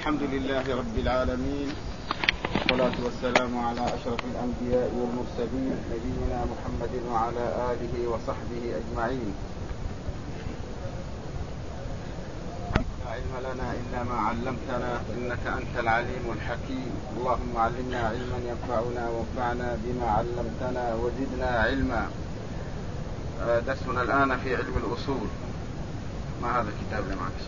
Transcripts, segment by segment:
الحمد لله رب العالمين، والصلاة والسلام على أشرف الأنبياء والمرسلين نبينا محمد وعلى آله وصحبه أجمعين. لا علم لنا إلا ما علمتنا إنك أنت العليم الحكيم. اللهم علمنا علما ينفعنا وانفعنا بما علمتنا وزدنا علما. درسنا الآن في علم الأصول. ما هذا الكتاب اللي معك؟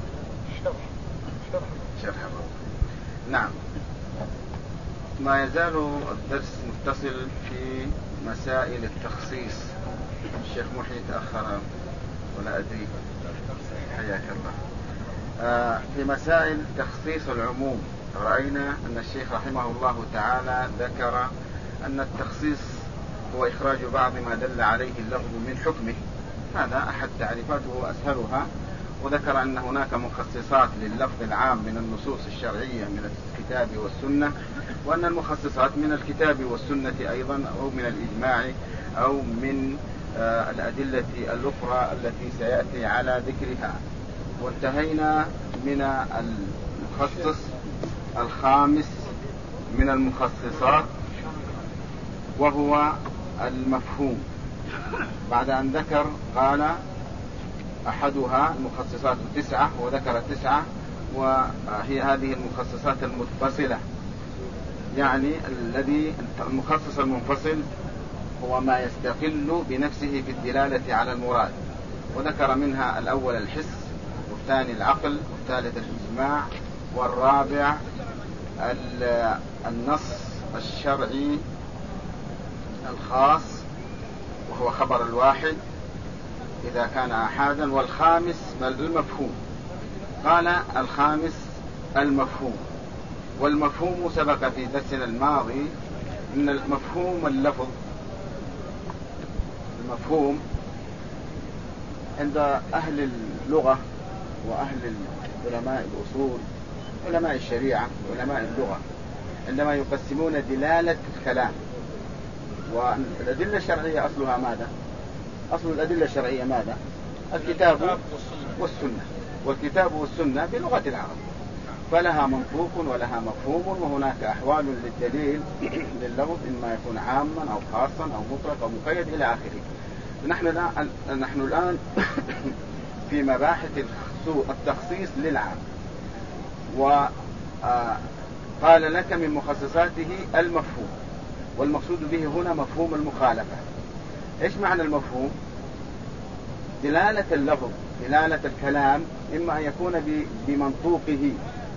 شرح. نعم، ما يزال الدرس متصل في مسائل التخصيص. الشيخ محي تأخر ولا أدري، حياك الله. في مسائل تخصيص العموم رأينا أن الشيخ رحمه الله تعالى ذكر أن التخصيص هو إخراج بعض ما دل عليه اللفظ من حكمه، هذا أحد تعريفاته وأسهلها، وذكر أن هناك مخصصات لللفظ العام من النصوص الشرعية من الكتاب والسنة، وأن المخصصات من الكتاب والسنة أيضا أو من الإجماع أو من الأدلة الأخرى التي سيأتي على ذكرها. وانتهينا من المخصص الخامس من المخصصات وهو المفهوم، بعد أن ذكر قال أحدها المخصصات 9 وذكر 9، وهي هذه المخصصات المتصلة، يعني المخصص المنفصل هو ما يستقل بنفسه في الدلالة على المراد، وذكر منها الأول الحس، والثاني العقل، والثالث الإجماع، والرابع النص الشرعي الخاص وهو خبر الواحد إذا كان أحادا، والخامس المفهوم. قال الخامس المفهوم، والمفهوم سبق في درسنا الماضي أن المفهوم اللفظ، المفهوم عند أهل اللغة وأهل علماء الأصول علماء الشريعة علماء اللغة عندما يقسمون دلالة الكلام، والأدلة الشرعية أصلها ماذا؟ أصل الأدلة الشرعية ماذا؟ الكتاب والسنة، والكتاب والسنة بلغة العرب، فلها منطوق ولها مفهوم، وهناك أحوال للدليل لللفظ، إما يكون عاما أو خاصا أو مطلق أو مقيد إلى آخره. نحن الآن في مباحث التخصيص للعام، وقال لك من مخصصاته المفهوم، والمقصود به هنا مفهوم المخالفة. إيش معنى المفهوم؟ دلالة اللفظ، دلالة الكلام، إما أن يكون بمنطوقه،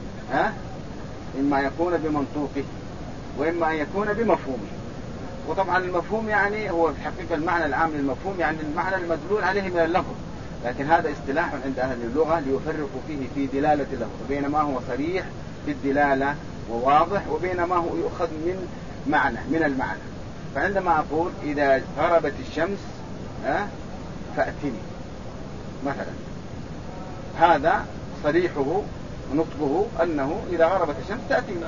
إما يكون بمنطوقه، وإما أن يكون بمفهومه. وطبعا المفهوم يعني هو في الحقيقة المعنى العام للمفهوم، يعني المعنى المدلول عليه من اللفظ، لكن هذا اصطلاح عند أهل اللغة ليفرقوا فيه في دلالة اللفظ، بينما هو صريح في الدلالة وواضح، وبينما هو يؤخذ من معنى من المعنى. فعندما أقول إذا غربت الشمس فأتني مثلا، هذا صريحه نطقه أنه إذا غربت الشمس تأتيني.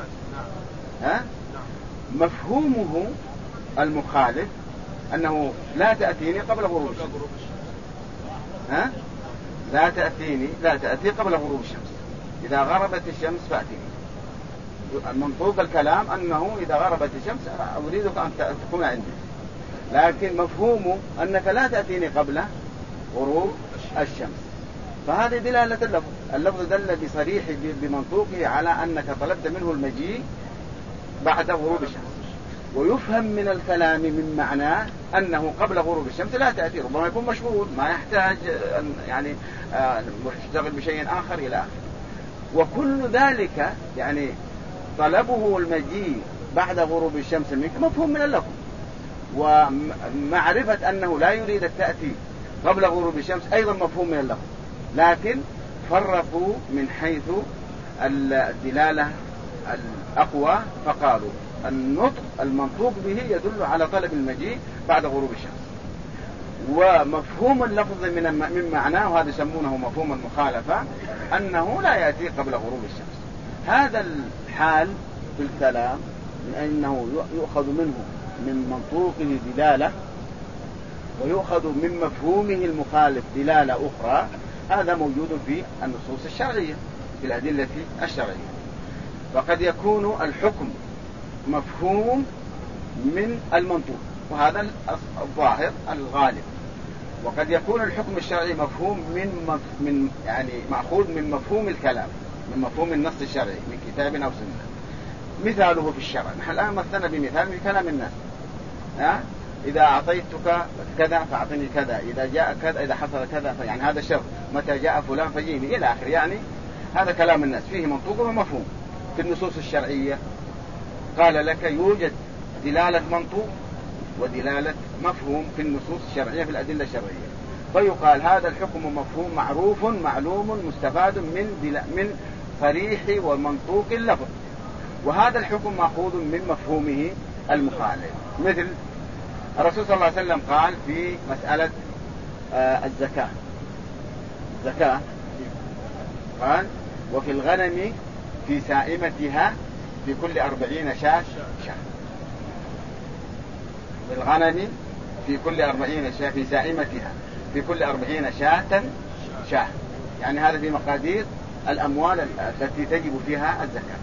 مفهومه المخالف أنه لا تأتيني قبل غروب الشمس. لا تأتي قبل غروب الشمس، إذا غربت الشمس فأتيني. منطوق الكلام أنه إذا غربت الشمس أريدك أن تكون عندي، لكن مفهومه أنك لا تأتيني قبل غروب الشمس. فهذه دلالة اللفظ، اللفظ دل بصريح بمنطوقه على أنك طلبت منه المجيء بعد غروب الشمس، ويفهم من الكلام من معناه أنه قبل غروب الشمس لا تأتي، ربما يكون مشغول ما يحتاج يعني يشتغل بشيء آخر إلى آخر. وكل ذلك يعني طلبه المجيء بعد غروب الشمس منك مفهوم من اللفظ، ومعرفة أنه لا يريد أن تأتي قبل غروب الشمس أيضا مفهوم من اللفظ، لكن فرقوا من حيث الدلالة الأقوى، فقالوا النطق المنطوق به يدل على طلب المجيء بعد غروب الشمس، ومفهوم اللفظ من معناه، وهذا يسمونه مفهوم المخالفة، أنه لا يأتي قبل غروب الشمس. هذا الحال في الكلام من أنه يؤخذ منه من منطوقه دلالة، ويؤخذ من مفهومه المخالف دلالة أخرى، هذا موجود في النصوص الشرعية في الأدلة الشرعية. فقد يكون الحكم مفهوم من المنطوق، وهذا الظاهر الغالب. وقد يكون الحكم الشرعي مفهوم من يعني مأخوذ من مفهوم الكلام، من مفهوم النص الشرعي من كتاب أو سنة. مثاله في الشرع، نحن الآن مثلنا بمثال من كلام الناس، إذا أعطيتك كذا فأعطني كذا، إذا جاء كذا، إذا حصل كذا، يعني هذا شرط، متى جاء فلان فجيني إلى آخر. يعني هذا كلام الناس فيه منطوق ومفهوم. في النصوص الشرعية قال لك يوجد دلالة منطوق ودلالة مفهوم في النصوص الشرعية، في الأدلة الشرعية. فيقال هذا الحكم مفهوم معروف معلوم مستفاد من صريح ومنطوق اللفظ، وهذا الحكم مأخوذ من مفهومه المخالف. مثل الرسول صلى الله عليه وسلم قال في مسألة الزكاة، قال وفي الغنم في سائمتها في كل 40 شاة. في الغنم في كل 40 شاة، في سائمتها في كل 40 شاة. يعني هذا في مقادير الأموال التي تجب فيها الزكاة.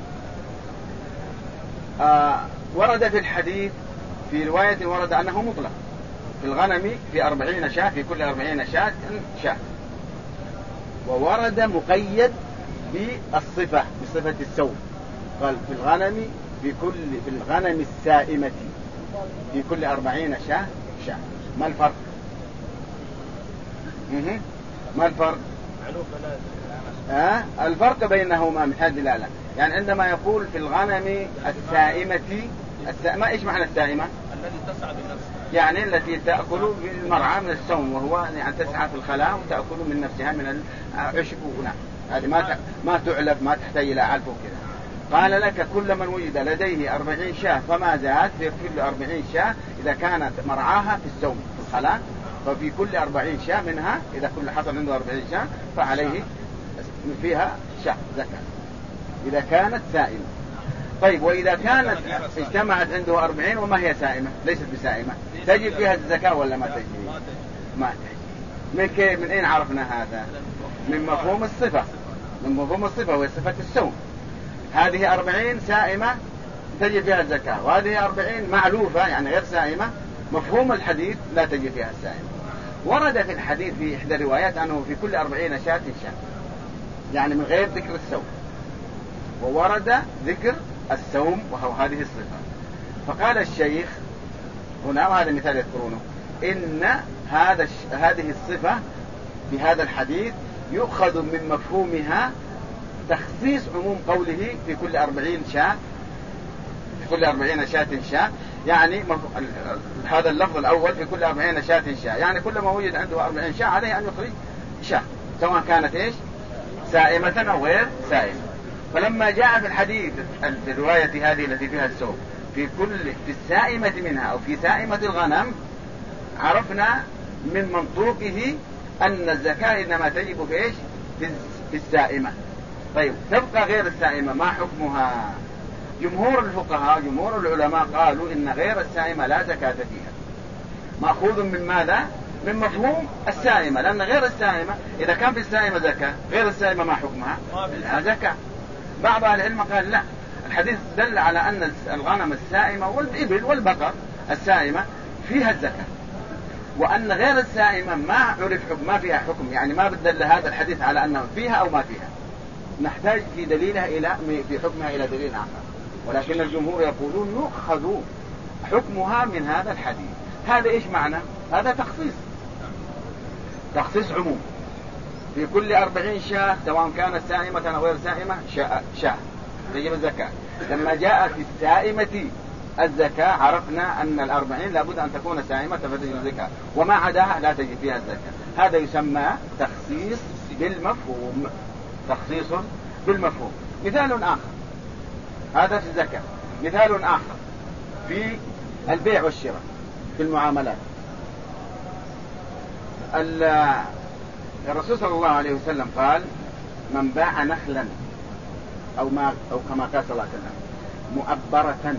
ورد في الحديث في رواية ورد أنه مطلق، في الغنم في 40 شاة، في كل 40 شاة. وورد مقيد بالصفة، بصفة السوم، قال في الغنم في الغنم السائمة في كل 40 شاة. ما الفرق؟ ما الفرق؟ الفرق بينهما من هذه الدلالة. يعني عندما يقول في الغنم السائمة، ما إيش معنى السائمة؟ التي تسعى بنفسها، يعني التي تأكل بالمرعى من السوم، وهو يعني تسعى في الخلاء وتأكل من نفسها من العشب. هذه ما تعلب، ما تحتاج إلى علف وكذا. قال لك كل من وجد لديه 40 شاة فما زاد، في كل 40 شاة إذا كانت مرعاها في السوم في الخلاء، ففي كل 40 شاة منها إذا كل حصل عنده 40 شاة فعليه فيها شاة زكاة إذا كانت سائمة. طيب وإذا كانت اجتمعت عنده 40 وما هي سائمة، ليست بسائمة، تجب فيها الزكاة ولا ما تجب؟ ما تجب. من أين عرفنا هذا؟ من مفهوم الصفة، من مفهوم الصفة وهي صفة السوم. هذه 40 سائمة تجب فيها الزكاة، وهذه 40 معلوفة يعني غير سائمة، مفهوم الحديث لا تجب فيها السائمة. ورد في الحديث في إحدى الروايات أنه في كل 40 شاة، يعني من غير ذكر السوم، وورد ذكر السوم وهو هذه الصفة. فقال الشيخ هنا، وهذا مثال يذكرونه، إن هذه الصفة في هذا الحديث يؤخذ من مفهومها تخصيص عموم قوله في كل 40 شاة، في كل 40 شاة. يعني هذا اللفظ الأول في كل 40 شاة، يعني كل ما وجد عنده 40 شاة عليه أن يخرج شاة، سواء كانت إيش سائمة أو غير سائمة. فلما جاء في الحديث الرواية هذه التي فيها السوم في السائمة منها أو في سائمة الغنم، عرفنا من منطوقه أن الزكاة إنما تجب في إيش في السائمة. طيب تبقى غير السائمة ما حكمها؟ جمهور الفقهاء جمهور العلماء قالوا إن غير السائمة لا زكاة فيها، مأخوذ من ماذا؟ من مفهوم السائمة، لأن غير السائمة إذا كان في السائمة زكاة، غير السائمة ما حكمها؟ لا زكاة. بعض أهل العلم قال لا، الحديث دل على أن الغنم السائمة والإبل والبقر السائمة فيها الزكاة، وأن غير السائمة ما عرف حكم، ما فيها حكم، يعني ما بدل هذا الحديث على أنه فيها أو ما فيها، نحتاج في دليلها في حكمها إلى دليل آخر. ولكن الجمهور يقولون يؤخذ حكمها من هذا الحديث. هذا إيش معنى؟ هذا تخصيص عموم، في كل 40 شاة سواء كانت سائمة أو غير سائمة شاة تجب الزكاة. لما جاء في السائمة الزكاة عرفنا أن 40 لابد أن تكون سائمة فتجب الزكاة، وما عداها لا تجب فيها الزكاة. هذا يسمى تخصيص بالمفهوم، تخصيص بالمفهوم. مثال آخر، هذا في الزكاة. مثال آخر في البيع والشراء، في المعاملات. الرسول صلى الله عليه وسلم قال من باع نخلا أو كما قال صلى الله عليه وسلم مؤبرة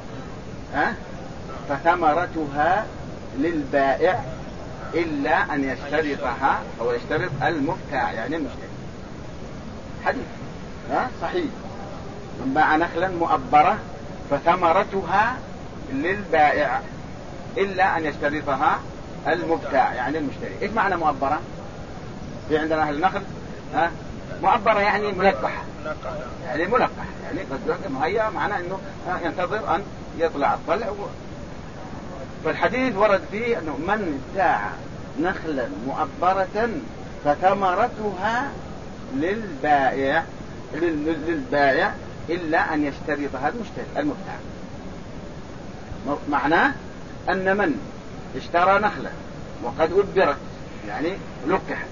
فثمرتها للبائع إلا أن يشترطها أو يشترط المبتاع يعني المشتري. حديث صحيح. من باع نخلا مؤبرة فثمرتها للبائع إلا أن يشترطها المبتاع يعني المشتري. إيش معنى مؤبرة؟ في عندنا أهل النخل مؤبرة يعني ملقحة، يعني ملقح يعني قد مهيأ، معناه أنه ينتظر أن يطلع الطلع. فالحديث ورد فيه أنه من ابتاع نخلا مؤبرة فثمرتها للبائع إلا أن يشترطها المبتاع. معناه أن من اشترى نخلة وقد أبرت يعني لقحت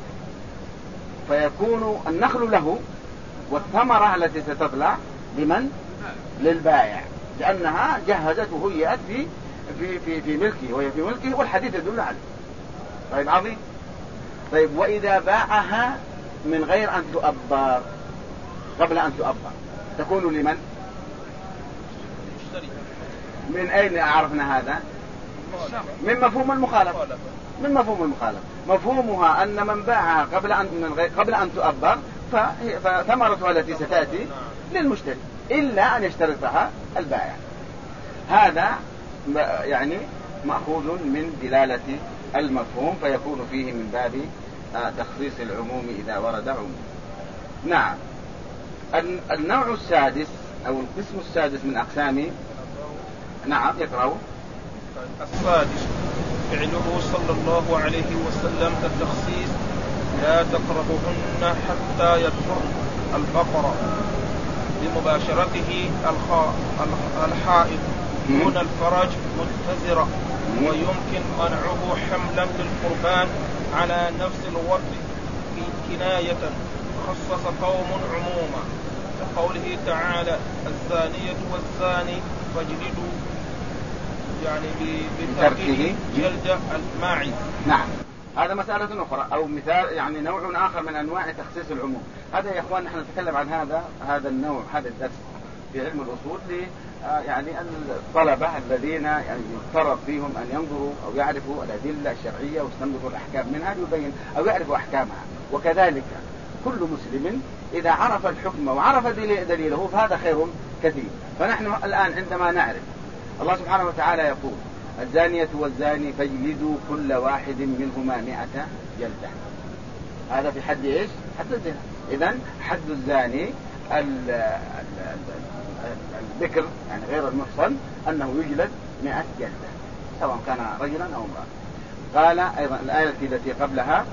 فيكون النخل له والثمرة التي ستطلع لمن؟ للبائع، لأنها جهزته هيئت في ملكه وهي في ملكه، والحديث يدل عليه. طيب عظيم. طيب وإذا باعها من غير أن تؤبر، قبل أن تؤبر، تكون لمن؟ من أين عرفنا هذا؟ من مفهوم المخالفة. من مفهوم المخالفة مفهومها أن من باعها قبل أن تؤبر فثمرتها التي ستأتي للمشتري إلا أن يشترطها البائع. هذا يعني مأخوذ من دلالة المفهوم، فيكون فيه من باب تخصيص العموم إذا ورد عموم. نعم. النوع السادس أو القسم السادس من أقسام، نعم يقرأوا. السادس فعله صلى الله عليه وسلم التخصيص: لا تقربهن حتى يطهرن البقرة بمباشرته الحائض دون الفرج متزرة، ويمكن منعه حملا للقربان على نفس الوضع في كناية. خصص قوم عموما كقوله تعالى: الزانية والزاني فاجلدوا، يعني بتركه جلد الماعز. نعم. هذا مسألة أخرى أو مثال، يعني نوع آخر من أنواع تخصيص العموم. هذا يا إخوان نحن نتكلم عن هذا النوع، هذا الدرس في علم الأصول يعني الطلبة الذين يعني يفترض فيهم أن ينظروا أو يعرفوا الأدلة الشرعية ويستنبطوا الأحكام منها ليبين أو يعرفوا أحكامها. وكذلك كل مسلم إذا عرف الحكم وعرف دليله فهذا خير كثير. فنحن الآن عندما نعرف الله سبحانه وتعالى يقول: الزانية والزاني فاجلدوا كل واحد منهما 100 جلدة. هذا في حد إيش؟ حد الزنا. إذن حد الزاني الذكر يعني غير المحصن أنه يجلد 100 جلدة سواء كان رجلا أو امرأة. قال أيضا الآية التي قبلها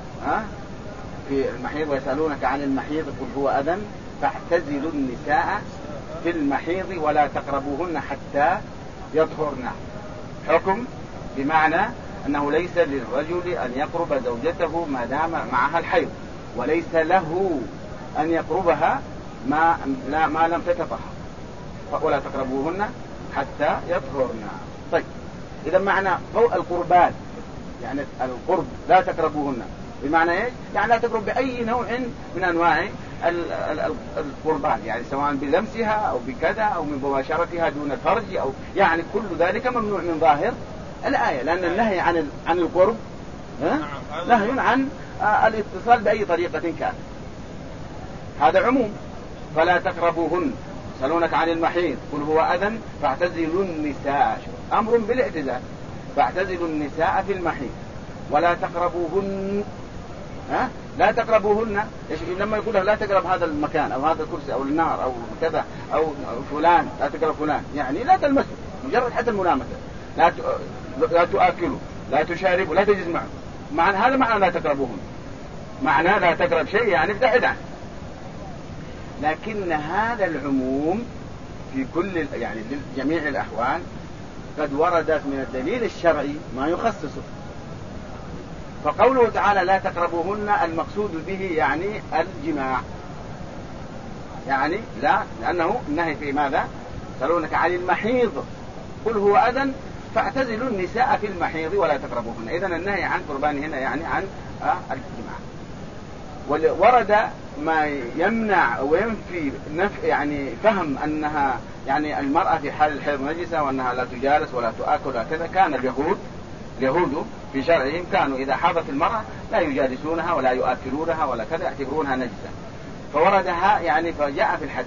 في المحيض: ويسألونك عن المحيض قل هو أذى فاعتزلوا النساء في المحيض ولا تقربوهن حتى يطهرن. حكم بمعنى أنه ليس للرجل أن يقرب زوجته ما دام معها الحيض، وليس له أن يقربها ما لم تتطهر، ولا تقربوهن حتى يطهرن. طيب إذا معنى القربان يعني القرب لا تقربوهن بمعنى إيش؟ يعني لا تقرب بأي نوع من أنواع القربان، يعني سواء بلمسها أو بكذا أو من مباشرتها دون الفرج أو يعني كل ذلك ممنوع من ظاهر الآية، لأن النهي عن القرب نهي عن الاتصال بأي طريقة كان. هذا عموم. فلا تقربوهن. يسألونك عن المحيض قل هو أذى فاعتزلوا النساء، أمر بالاعتزال، فاعتزلوا النساء في المحيض ولا تقربوهن. لا تقربوهن لما يقول لا تقرب هذا المكان أو هذا الكرسي أو النار أو كذا أو فلان، لا تقرب فلان، يعني لا تلمسه، مجرد حتى الملامسة. لا تؤكلوا، لا تشاربوا، لا تجلس معه. معنى هذا معنى لا تقربوهن، معنى لا تقرب شيء يعني ابتعد عنه. لكن هذا العموم في كل يعني لجميع الأحوال قد وردت من الدليل الشرعي ما يخصصه. فقوله تعالى لا تقربوهن المقصود به يعني الجماع، يعني لا، لأنه النهي في ماذا؟ يسألونك عن المحيض قل هو أذى فاعتزلوا النساء في المحيض ولا تقربوهن. إذن النهي عن قربانهن يعني عن الجماع. ورد ما يمنع وينفي يعني فهم أنها يعني المرأة في حال الحيض نجسة وأنها لا تجالس ولا تؤكل وكذا. كان اليهود في شرعهم كانوا إذا حاضت المرأة لا يجالسونها ولا يؤكلونها ولا كذا، يعتبرونها نجسة. فوردها يعني فجاء في الحديث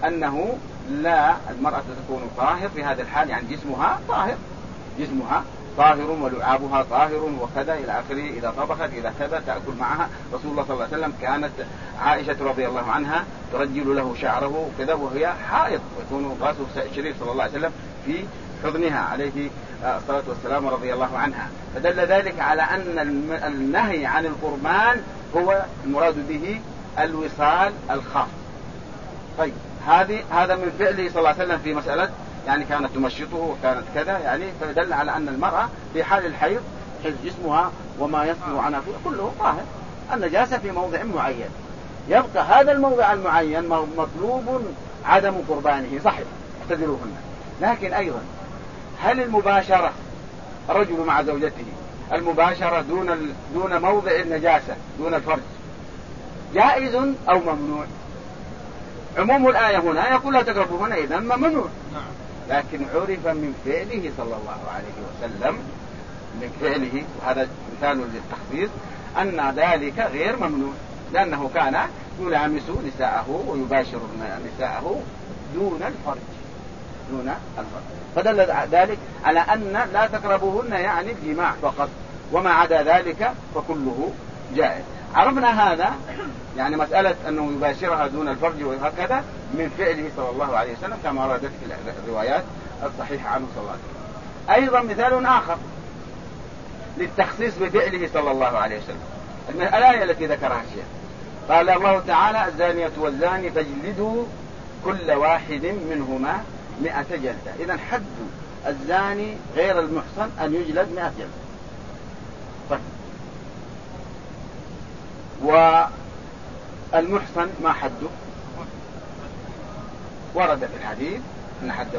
أنه لا، المرأة تكون طاهر في هذا الحال، يعني جسمها طاهر، جسمها طاهر ولعابها طاهر وكذا إلى آخره، إذا طبخت إذا كذا تأكل معها. رسول الله صلى الله عليه وسلم كانت عائشة رضي الله عنها ترجل له شعره كذا وهي حائض، ويكون رأسه الشريف صلى الله عليه وسلم في حضنها عليه الصلاة والسلام رضي الله عنها. فدل ذلك على أن النهي عن القربان هو المراد به الوصال الخاص. طيب هذا من فعله صلى الله عليه وسلم في مسألة يعني كانت تمشطه وكانت كذا، يعني فدل على أن المرأة في حال الحيض حيث جسمها وما يصدر عنها كله طاهر، النجاسة في موضع معين، يبقى هذا الموضع المعين مطلوب عدم قربانه، صحيح اعتذروهن. لكن أيضا هل المباشرة الرجل مع زوجته المباشرة دون موضع النجاسة دون الفرج جائز أو ممنوع؟ عموم الآية هنا يقول لا تقربوهن، إذن ممنوع. لكن عرف من فعله صلى الله عليه وسلم، من فعله، وهذا مثال للتخصيص، أن ذلك غير ممنوع، لأنه كان يلامس نساءه ويباشر نساءه دون الفرج، دون الفرج. فدل ذلك على أن لا تقربوهن يعني الجماع فقط، وما عدا ذلك فكله جائز. عرفنا هذا، يعني مسألة أنه يباشرها دون الفرج وهكذا من فعله صلى الله عليه وسلم كما وردت في الروايات الصحيحة عنه صلى الله عليه وسلم. أيضا مثال آخر للتخصيص بفعله صلى الله عليه وسلم، الآية التي ذكرها الشيخ، قال الله تعالى الزانية والزاني فاجلدوا كل واحد منهما 100 جلدة. إذن حد الزاني غير المحصن أن يجلد 100 جلدة. طيب، والمحصن ما حده؟ ورد في الحديث أن حده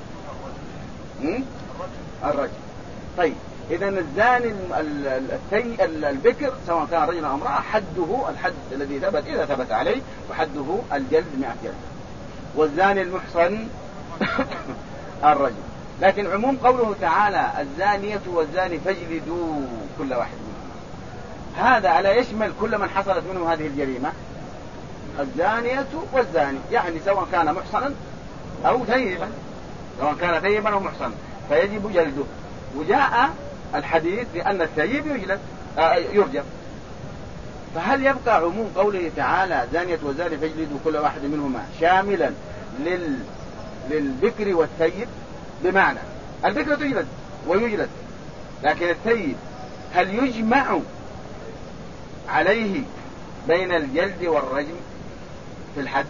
الرجل. طيب، إذن الزاني البكر سواء كان رجل أو امرأة حده الحد الذي ثبت إذا ثبت عليه، وحده الجلد 100 جلدة. والزاني المحصن الرجل. لكن عموم قوله تعالى الزانية والزاني فاجلدوا كل واحد منهم، هذا على يشمل كل من حصلت منه هذه الجريمة، الزانية والزاني، يعني سواء كان محصنا أو ثيبا، سواء كان ثيبا أو محصنا فيجب جلده. وجاء الحديث بأن الثيب يرجم. فهل يبقى عموم قوله تعالى زانية والزاني فاجلدوا كل واحد منهما شاملا للبكر والثيب؟ بمعنى البكر تجلد ويجلد، لكن الثيب هل يجمع عليه بين الجلد والرجم في الحد؟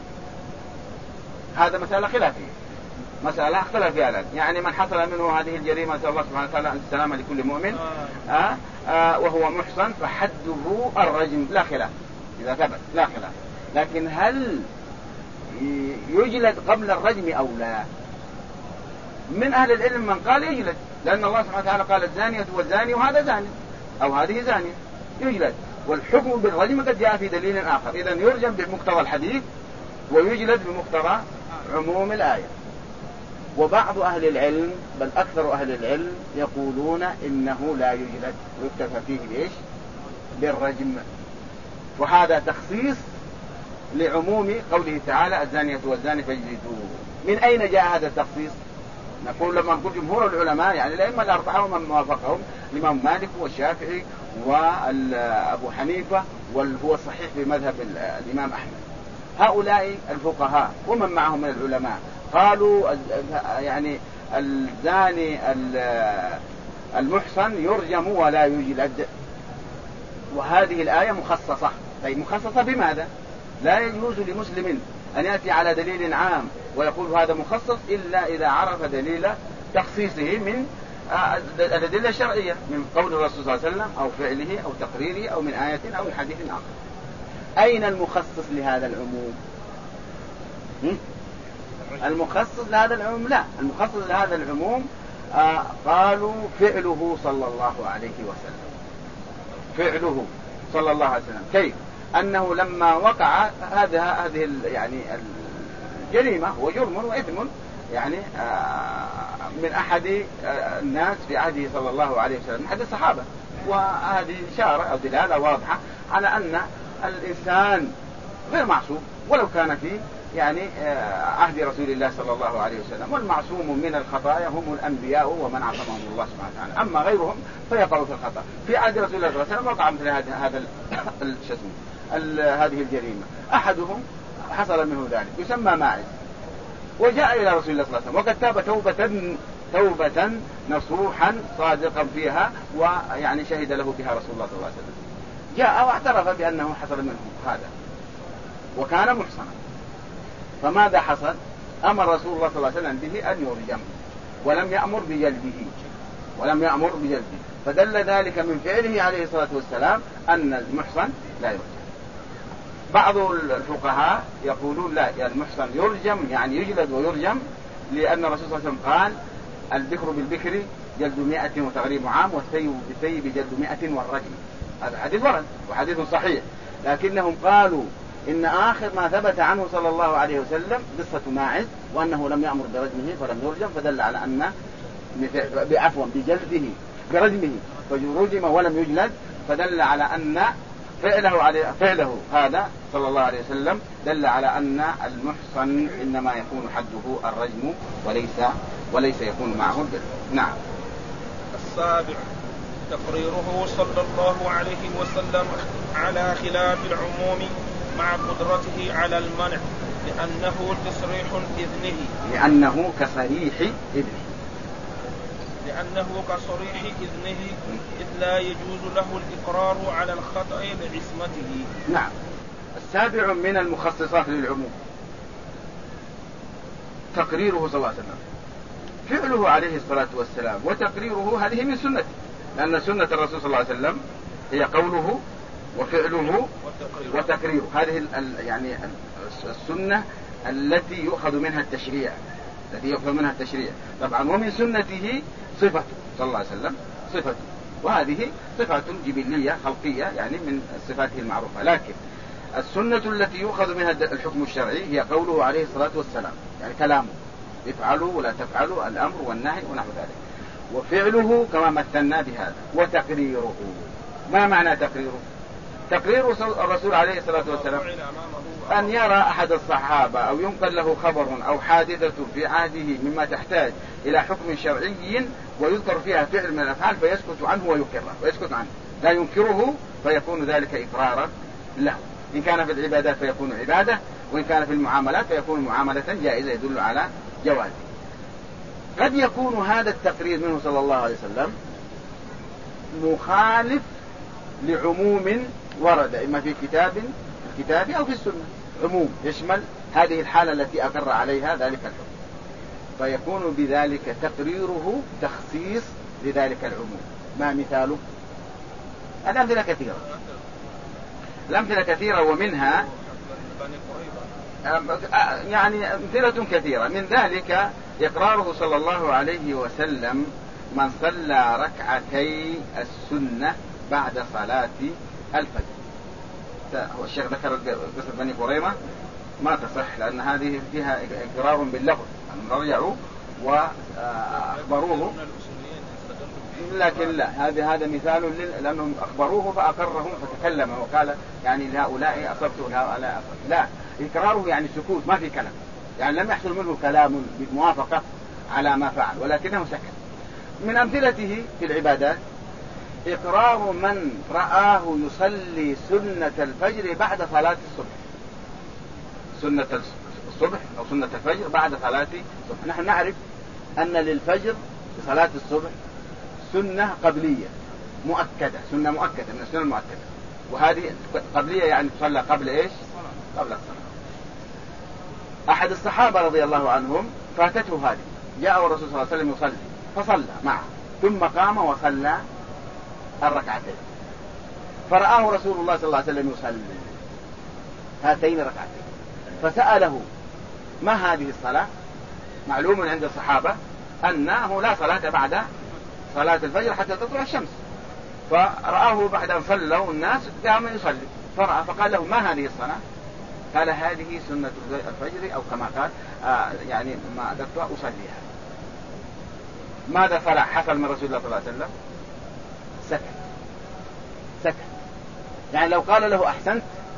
هذا مسألة خلافية، مسألة اختلف فيها الآن. يعني من حصل منه هذه الجريمة نسأل الله سبحانه وتعالى السلامة لكل مؤمن وهو محصن فحده الرجم لا خلاف، إذا ثبت لا خلاف. لكن هل يجلد قبل الرجم أو لا؟ من أهل العلم من قال يجلد، لأن الله سبحانه وتعالى قال الزانية والزاني وهذا زاني أو هذه زانية يجلد، والحكم بالرجم قد جاء في دليل آخر. إذن يرجم بمقتضى الحديث ويجلد بمقتضى عموم الآية. وبعض أهل العلم بل أكثر أهل العلم يقولون إنه لا يجلد ويكتفى فيه بإيش؟ بالرجم. وهذا تخصيص لعموم قوله تعالى الزانية والزاني فاجلدوه. من أين جاء هذا التخصيص؟ نقول لما نقول جمهور العلماء يعني الأئمة الأربعة ومن وافقهم الإمام مالك والشافعي وأبو حنيفة وهو الصحيح في مذهب الإمام أحمد، هؤلاء الفقهاء ومن معهم من العلماء قالوا يعني الزاني المحصن يرجم ولا يجلد. وهذه الآية مخصصة. طيب مخصصة بماذا؟ لا يجوز لمسلم أن يأتي على دليل عام ويقول هذا مخصص إلا إذا عرف دليل تخصيصه من الأدلة الشرعية، من قول الرسول صلى الله عليه وسلم أو فعله أو تقريره أو من آية أو من حديث آخر. أين المخصص لهذا العموم؟ المخصص لهذا العموم لا، المخصص لهذا العموم قالوا فعله صلى الله عليه وسلم، فعله صلى الله عليه وسلم. كيف؟ أنه لما وقع هذه يعني الجريمة هو جرم وإثم يعني من أحد الناس في عهده صلى الله عليه وسلم، من أحد الصحابة، وهذه إشارة أو دلالة واضحة على أن الإنسان غير معصوم ولو كان في يعني عهد رسول الله صلى الله عليه وسلم. والمعصوم من الخطايا هم الأنبياء ومن عصمهم الله سبحانه وتعالى، أما غيرهم فيقعوا في الخطأ. في عهد رسول الله صلى الله عليه وسلم وقع مثل هذه الجريمة، أحدهم حصل منه ذلك يسمى ماعز، وجاء إلى رسول الله صلى الله عليه وسلم وقد تاب توبة نصوحا صادقا فيها، ويعني شهد له بها رسول الله صلى الله عليه وسلم. جاء واعترف بأنه حصل منه هذا وكان محصنا. فماذا حصل؟ أمر رسول الله صلى الله عليه وسلم به أن يرجم، ولم يأمر بجلده، فدل ذلك من فعله عليه الصلاة والسلام أن المحصن لا يرجم. بعض الفقهاء يقولون لا، يعني المحصن يرجم، يعني يجلد ويرجم، لأن الرسول صلى الله عليه وسلم قال البكر بالبكر جلد 100 وتغريب عام، والثيب بالثيب جلد 100 والرجم. هذا حديث ورد وحديث صحيح، لكنهم قالوا إن آخر ما ثبت عنه صلى الله عليه وسلم قصة ماعز، وأنه لم يأمر برجمه فلم يرجم، فدل على أن بجلده برجمه فرجم ولم يجلد، فدل على أن فعله هذا صلى الله عليه وسلم دل على أن المحصن إنما يكون حده الرجم وليس يكون معه الجلد. نعم. السابع تقريره صلى الله عليه وسلم على خلاف العموم مع قدرته على المنع، لأنه كصريح إذنه إذ لا يجوز له الإقرار على الخطأ لعصمته. نعم. السابع من المخصصات للعموم تقريره صلى الله عليه وسلم، فعله عليه الصلاة والسلام وتقريره هذه من سنته، لأن سنة الرسول صلى الله عليه وسلم هي قوله وفعله وتقريره. هذه يعني السنة التي يؤخذ منها التشريع، طبعا. ومن سنته صفته صلى الله عليه وسلم، صفته، وهذه صفة جبلية خلقية يعني من صفاته المعروفة. لكن السنة التي يؤخذ منها الحكم الشرعي هي قوله عليه الصلاة والسلام، يعني كلامه، افعلوا ولا تفعلوا، الأمر والنهي ونحو ذلك. وفعله كما مثلنا بهذا. وتقريره، ما معنى تقريره؟ تقرير الرسول عليه الصلاة والسلام أن يرى أحد الصحابة أو ينقل له خبر أو حادثة في عهده مما تحتاج إلى حكم شرعي ويذكر فيها فعل من الأفعال فيسكت عنه ويسكت عنه، لا ينكره، فيكون ذلك إقرارا له. إن كان في العبادات فيكون عبادة، وإن كان في المعاملات فيكون معاملة جائزة يدل على جوازه. قد يكون هذا التقرير منه صلى الله عليه وسلم مخالف لعموم ورد إما في الكتاب أو في السنة، عموم يشمل هذه الحالة التي أقر عليها ذلك الحكم، فيكون بذلك تقريره تخصيص لذلك العموم. ما مثاله؟ الأمثلة كثيرة ومنها يعني أمثلة كثيرة. من ذلك إقراره صلى الله عليه وسلم من صلى ركعتي السنة بعد صلاة الفجر. والشيخ ذكر قصة بني قريظة ما تصح، لأن هذه فيها إقرار باللفظ، رجعوا وأخبروه، لكن لا، هذا مثال لأنهم أخبروه فأقرهم فتكلم وقال يعني لهؤلاء أصبت ولهؤلاء أصبت. لا، إقراره يعني سكوت، ما في كلام، يعني لم يحصل منه كلام بالموافقة على ما فعل، ولكنه سكت. من أمثلته في العبادات إقرار من رآه يصلي سنة الفجر بعد صلاة الصبح، سنة الصبح أو سنة الفجر بعد صلاة الصبح. نحن نعرف أن للفجر صلاة الصبح سنة قبلية مؤكدة، سنة مؤكدة من السنة المؤكدة، وهذه قبلية يعني تصلى قبل إيش؟ قبل الصلاة. أحد الصحابة رضي الله عنهم فاتته هذه، جاء الرسول صلى الله عليه وسلم يصلي فصلى معه، ثم قام وصلى الركعتين، فرآه رسول الله صلى الله عليه وسلم يصلي هاتين الركعتين، فسأله ما هذه الصلاة؟ معلوم عند الصحابة أنه لا صلاة بعد صلاة الفجر حتى تطلع الشمس، فرآه بعد أن صلوا الناس قام يصلي، فرأى فقال له ما هذه الصلاة؟ قال هذه سنة الفجر، أو كما قال يعني ما أدركتها أصليها. ماذا حصل من رسول الله صلى الله عليه وسلم؟ سكت. يعني لو قال له أحسنت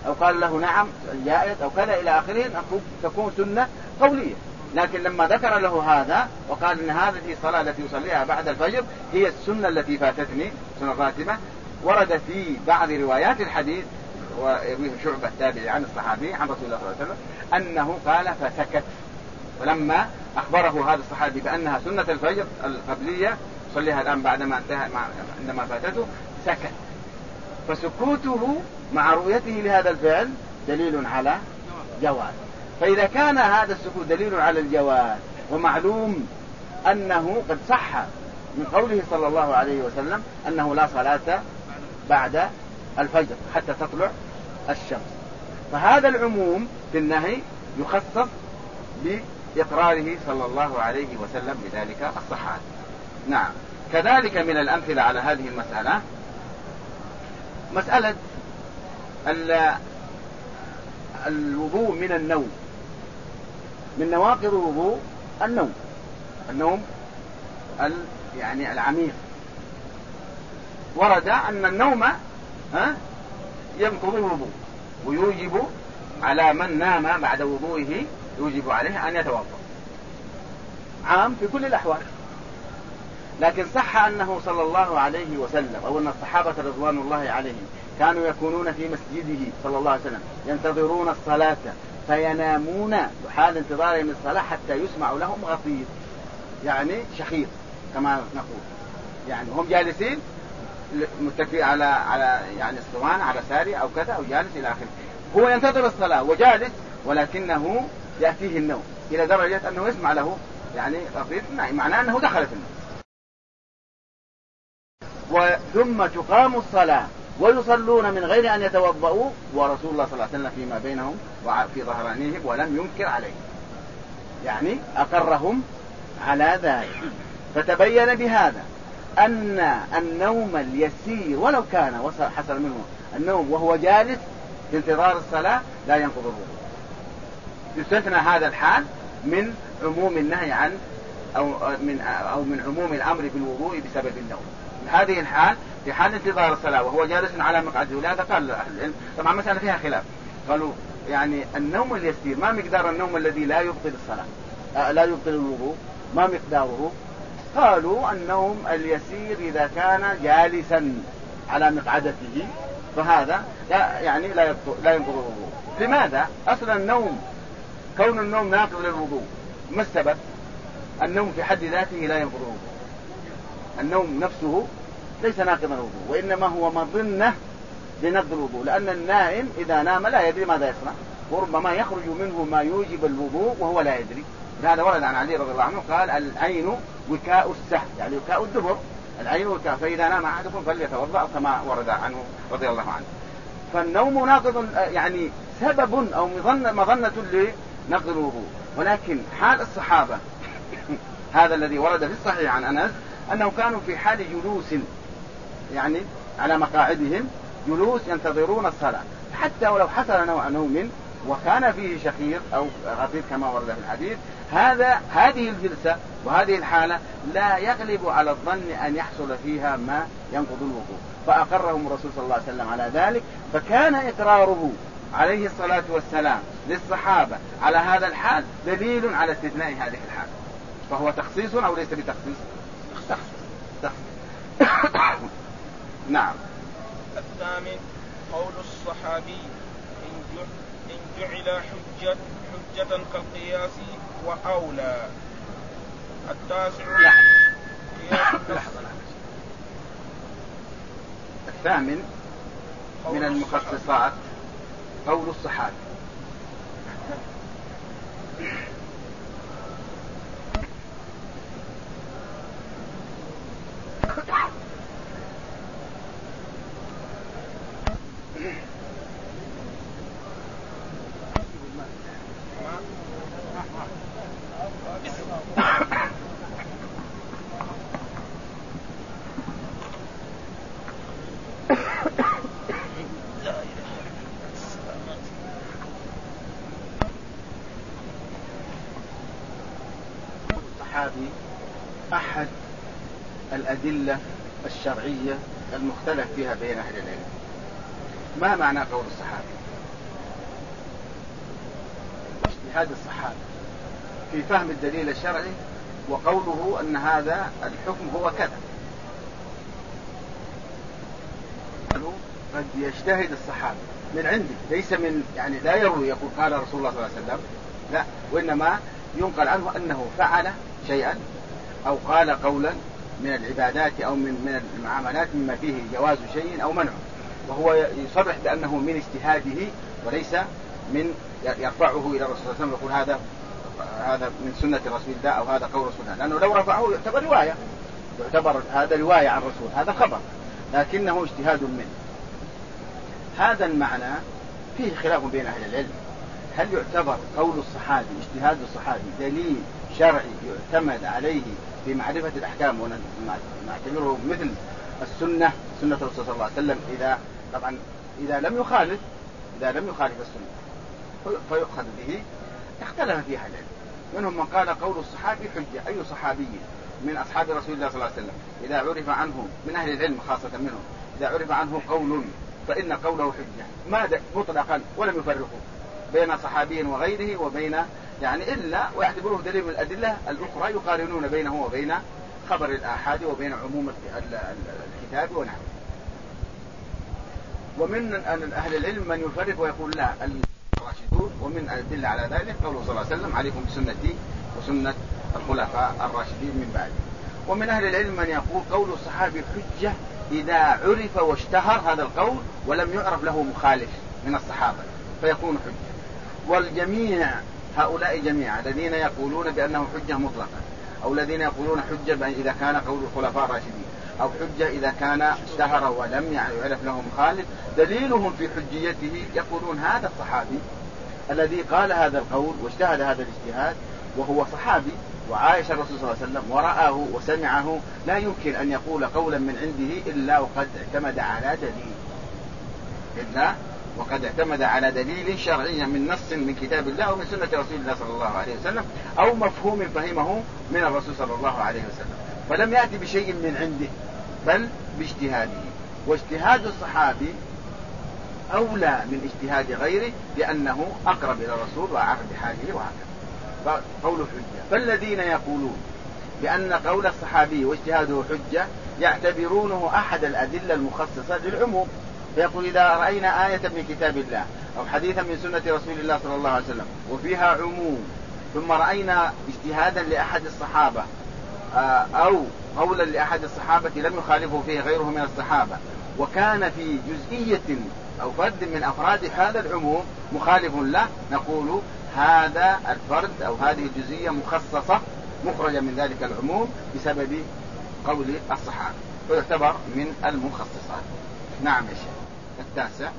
أو قال له نعم جائز أو كذا إلى آخره تكون سنة قولية. لكن لما ذكر له هذا وقال إن هذه الصلاة التي يصليها بعد الفجر هي السنة التي فاتتني سنة راتبة، ورد في بعض روايات الحديث ويرويه شعبة التابعي عن الصحابي عن رسول الله صلى الله عليه وسلم أنه قال فسكت. ولما أخبره هذا الصحابي بأنها سنة الفجر القبلية صليها الآن بعدما انتهى عندما فاتته سكت. فسكوته مع رؤيته لهذا الفعل دليل على جواز. فإذا كان هذا السكوت دليل على الجواز ومعلوم أنه قد صح من قوله صلى الله عليه وسلم أنه لا صلاة بعد الفجر حتى تطلع الشمس، فهذا العموم في النهي يخصص بإقراره صلى الله عليه وسلم بذلك الصحابي. نعم. كذلك من الأمثلة على هذه المسألة مسألة الوضوء من النوم. من نواقض الوضوء النوم يعني العميق. ورد أن النوم ينقض الوضوء ويوجب على من نام بعد وضوئه يوجب عليه أن يتوضأ، عام في كل الأحوال. لكن صح أنه صلى الله عليه وسلم أو أن الصحابة رضوان الله عليهم كانوا يكونون في مسجده صلى الله عليه وسلم ينتظرون الصلاة فينامون حال انتظارهم الصلاة حتى يسمع لهم غطير، يعني شخير كما نقول، يعني هم جالسين متكئ على يعني الصوان على ساري أو كذا أو جالس إلى آخره، هو ينتظر الصلاة وجالس ولكنه يأتيه النوم إلى درجة أنه يسمع له يعني غطير، معناه أنه دخل في النوم. ثم تقام الصلاة ويصلون من غير أن يتوضؤوا ورسول الله صلى الله عليه وسلم فيما بينهم وفي ظهرانيهم ولم ينكر عليه، يعني أقرهم على ذلك. فتبين بهذا أن النوم اليسير ولو كان حصل منه النوم وهو جالس في انتظار الصلاة لا ينقض الوضوء. يستثنى هذا الحال من عموم النهي عن أو من عموم الأمر بالوضوء بسبب النوم. هذه الحال في حال انتظار الصلاة وهو جالس على مقعده، ولهذا قال أهل العلم طبعا مسألة فيها خلاف، قالوا يعني النوم اليسير ما مقدار النوم الذي لا يبطل الصلاة لا يبطل الوضوء، ما مقداره؟ قالوا النوم اليسير إذا كان جالسا على مقعدته فهذا يعني لا ينقض الوضوء. لماذا؟ أصلا النوم كون النوم ناقض للوضوء، ما السبب؟ النوم في حد ذاته لا ينقض الوضوء، النوم نفسه ليس ناقضا الوضوء وإنما هو مظنة لنقض الوضوء، لأن النائم إذا نام لا يدري ماذا يصنع وربما يخرج منه ما يوجب الوضوء وهو لا يدري. هذا ورد عن علي رضي الله عنه قال العين وكاء السهل، يعني وكاء الدبر، العين وكاء، فإذا نام أحدكم فليتوضأ كما ورد عنه رضي الله عنه. فالنوم ناقض يعني سبب أو مظنة لنقض الوضوء. ولكن حال الصحابة هذا الذي ورد في الصحيح عن أنس أنهم كانوا في حال جلوس، يعني على مقاعدهم جلوس ينتظرون الصلاة، حتى ولو حصل نوع نوم وكان فيه شخير أو غطير كما ورد في الحديث، هذه الجلسة وهذه الحالة لا يغلب على الظن أن يحصل فيها ما ينقض الوضوء، فأقرهم الرسول صلى الله عليه وسلم على ذلك. فكان إقراره عليه الصلاة والسلام للصحابة على هذا الحال دليل على استثناء هذه الحالة، فهو تخصيص أو ليس بتخصيص؟ تخصيص. نعم. الثامن قول الصحابي إن جعل حجة كالقياس وأولى. التاسع الثامن من المخصصات قول الصحابي. الصحابي أحد الأدلة الشرعية المختلف فيها بين أهل العلم. ما معنى قول الصحابي؟ اجتهاد الصحابة في فهم الدليل الشرعي وقوله أن هذا الحكم هو كذا. قد يجتهد الصحابة من عنده، ليس من يعني لا يروي يقول قال رسول الله صلى الله عليه وسلم، لا، وإنما ينقل عنه أنه فعل شيئا أو قال قولا من العبادات أو من المعاملات مما فيه جواز شيء أو منعه، وهو يصرح بأنه من اجتهاده وليس من يرفعه إلى الرسول صلى الله عليه وسلم يقول هذا من سنة رسول الله أو هذا قول رسول الله، لأنه لو رفعه يعتبر رواية، يعتبر هذا رواية عن الرسول، هذا خبر لكنه اجتهاد منه. هذا المعنى فيه خلاف بين أهل العلم، هل يعتبر قول الصحابي اجتهاد الصحابي دليل شرعي يعتمد عليه في معرفة الأحكام ونعتبره مثل السنة، سنة الرسول صلى الله عليه وسلم، طبعا إذا لم يخالف السنة فيؤخذ به. اختلف فيها العلم، منهم من قال قول الصحابي حجة، أي صحابي من أصحاب رسول الله صلى الله عليه وسلم إذا عرف عنه، من أهل العلم خاصة منهم، إذا عرف عنه قول فإن قوله حجة مطلقا ولم يفرقوا بين صحابي وغيره وبين يعني إلا، ويعتبروه دليل من الأدلة الأخرى يقارنون بينه وبين خبر الآحاد وبين عموم الكتاب ونحوه. ومن أهل العلم من يفرق ويقول لا الراشدون، ومن الأدلة على ذلك قوله صلى الله عليه وسلم عليكم بسنتي وسنة الخلفاء الراشدين من بعد. ومن أهل العلم من يقول قول الصحابي حجة إذا عرف واشتهر هذا القول ولم يعرف له مخالف من الصحابة فيكون حجة. والجميع هؤلاء جميعا الذين يقولون بأنه حجة مطلقة، أو الذين يقولون حجة إذا كان قول الخلفاء الراشدين، أو حجة إذا كان اشتهر ولم يعرف له مخالف، دليلهم في حجيته يقولون هذا الصحابي الذي قال هذا القول واجتهد هذا الاجتهاد وهو صحابي وعايش الرسول صلى الله عليه وسلم ورآه وسمعه، لا يمكن أن يقول قولا من عنده إلا وقد اعتمد على دليل شرعي من نص من كتاب الله ومن سنة رسول الله صلى الله عليه وسلم، أو مفهوم فهمه من الرسول صلى الله عليه وسلم، فلم يأتي بشيء من عنده بل باجتهاده. واجتهاد الصحابي أولى من اجتهاد غيره لأنه أقرب إلى الرسول وأعرف بحاله وهكذا، فقوله حجة. فالذين يقولون بأن قول الصحابي واجتهاده حجة يعتبرونه أحد الأدلة المخصصة للعموم، فيقول إذا رأينا آية من كتاب الله أو حديثا من سنة رسول الله صلى الله عليه وسلم وفيها عموم، ثم رأينا اجتهادا لأحد الصحابة أو قولا لأحد الصحابة لم يخالفه فيه غيره من الصحابة، وكان في جزئية أو فرد من أفراد هذا العموم مخالف له، نقول هذا الفرد أو هذه الجزئية مخصصة مخرجة من ذلك العموم بسبب قول الصحابة، ويعتبر من المخصصات. نعم يا شيخ. التاسع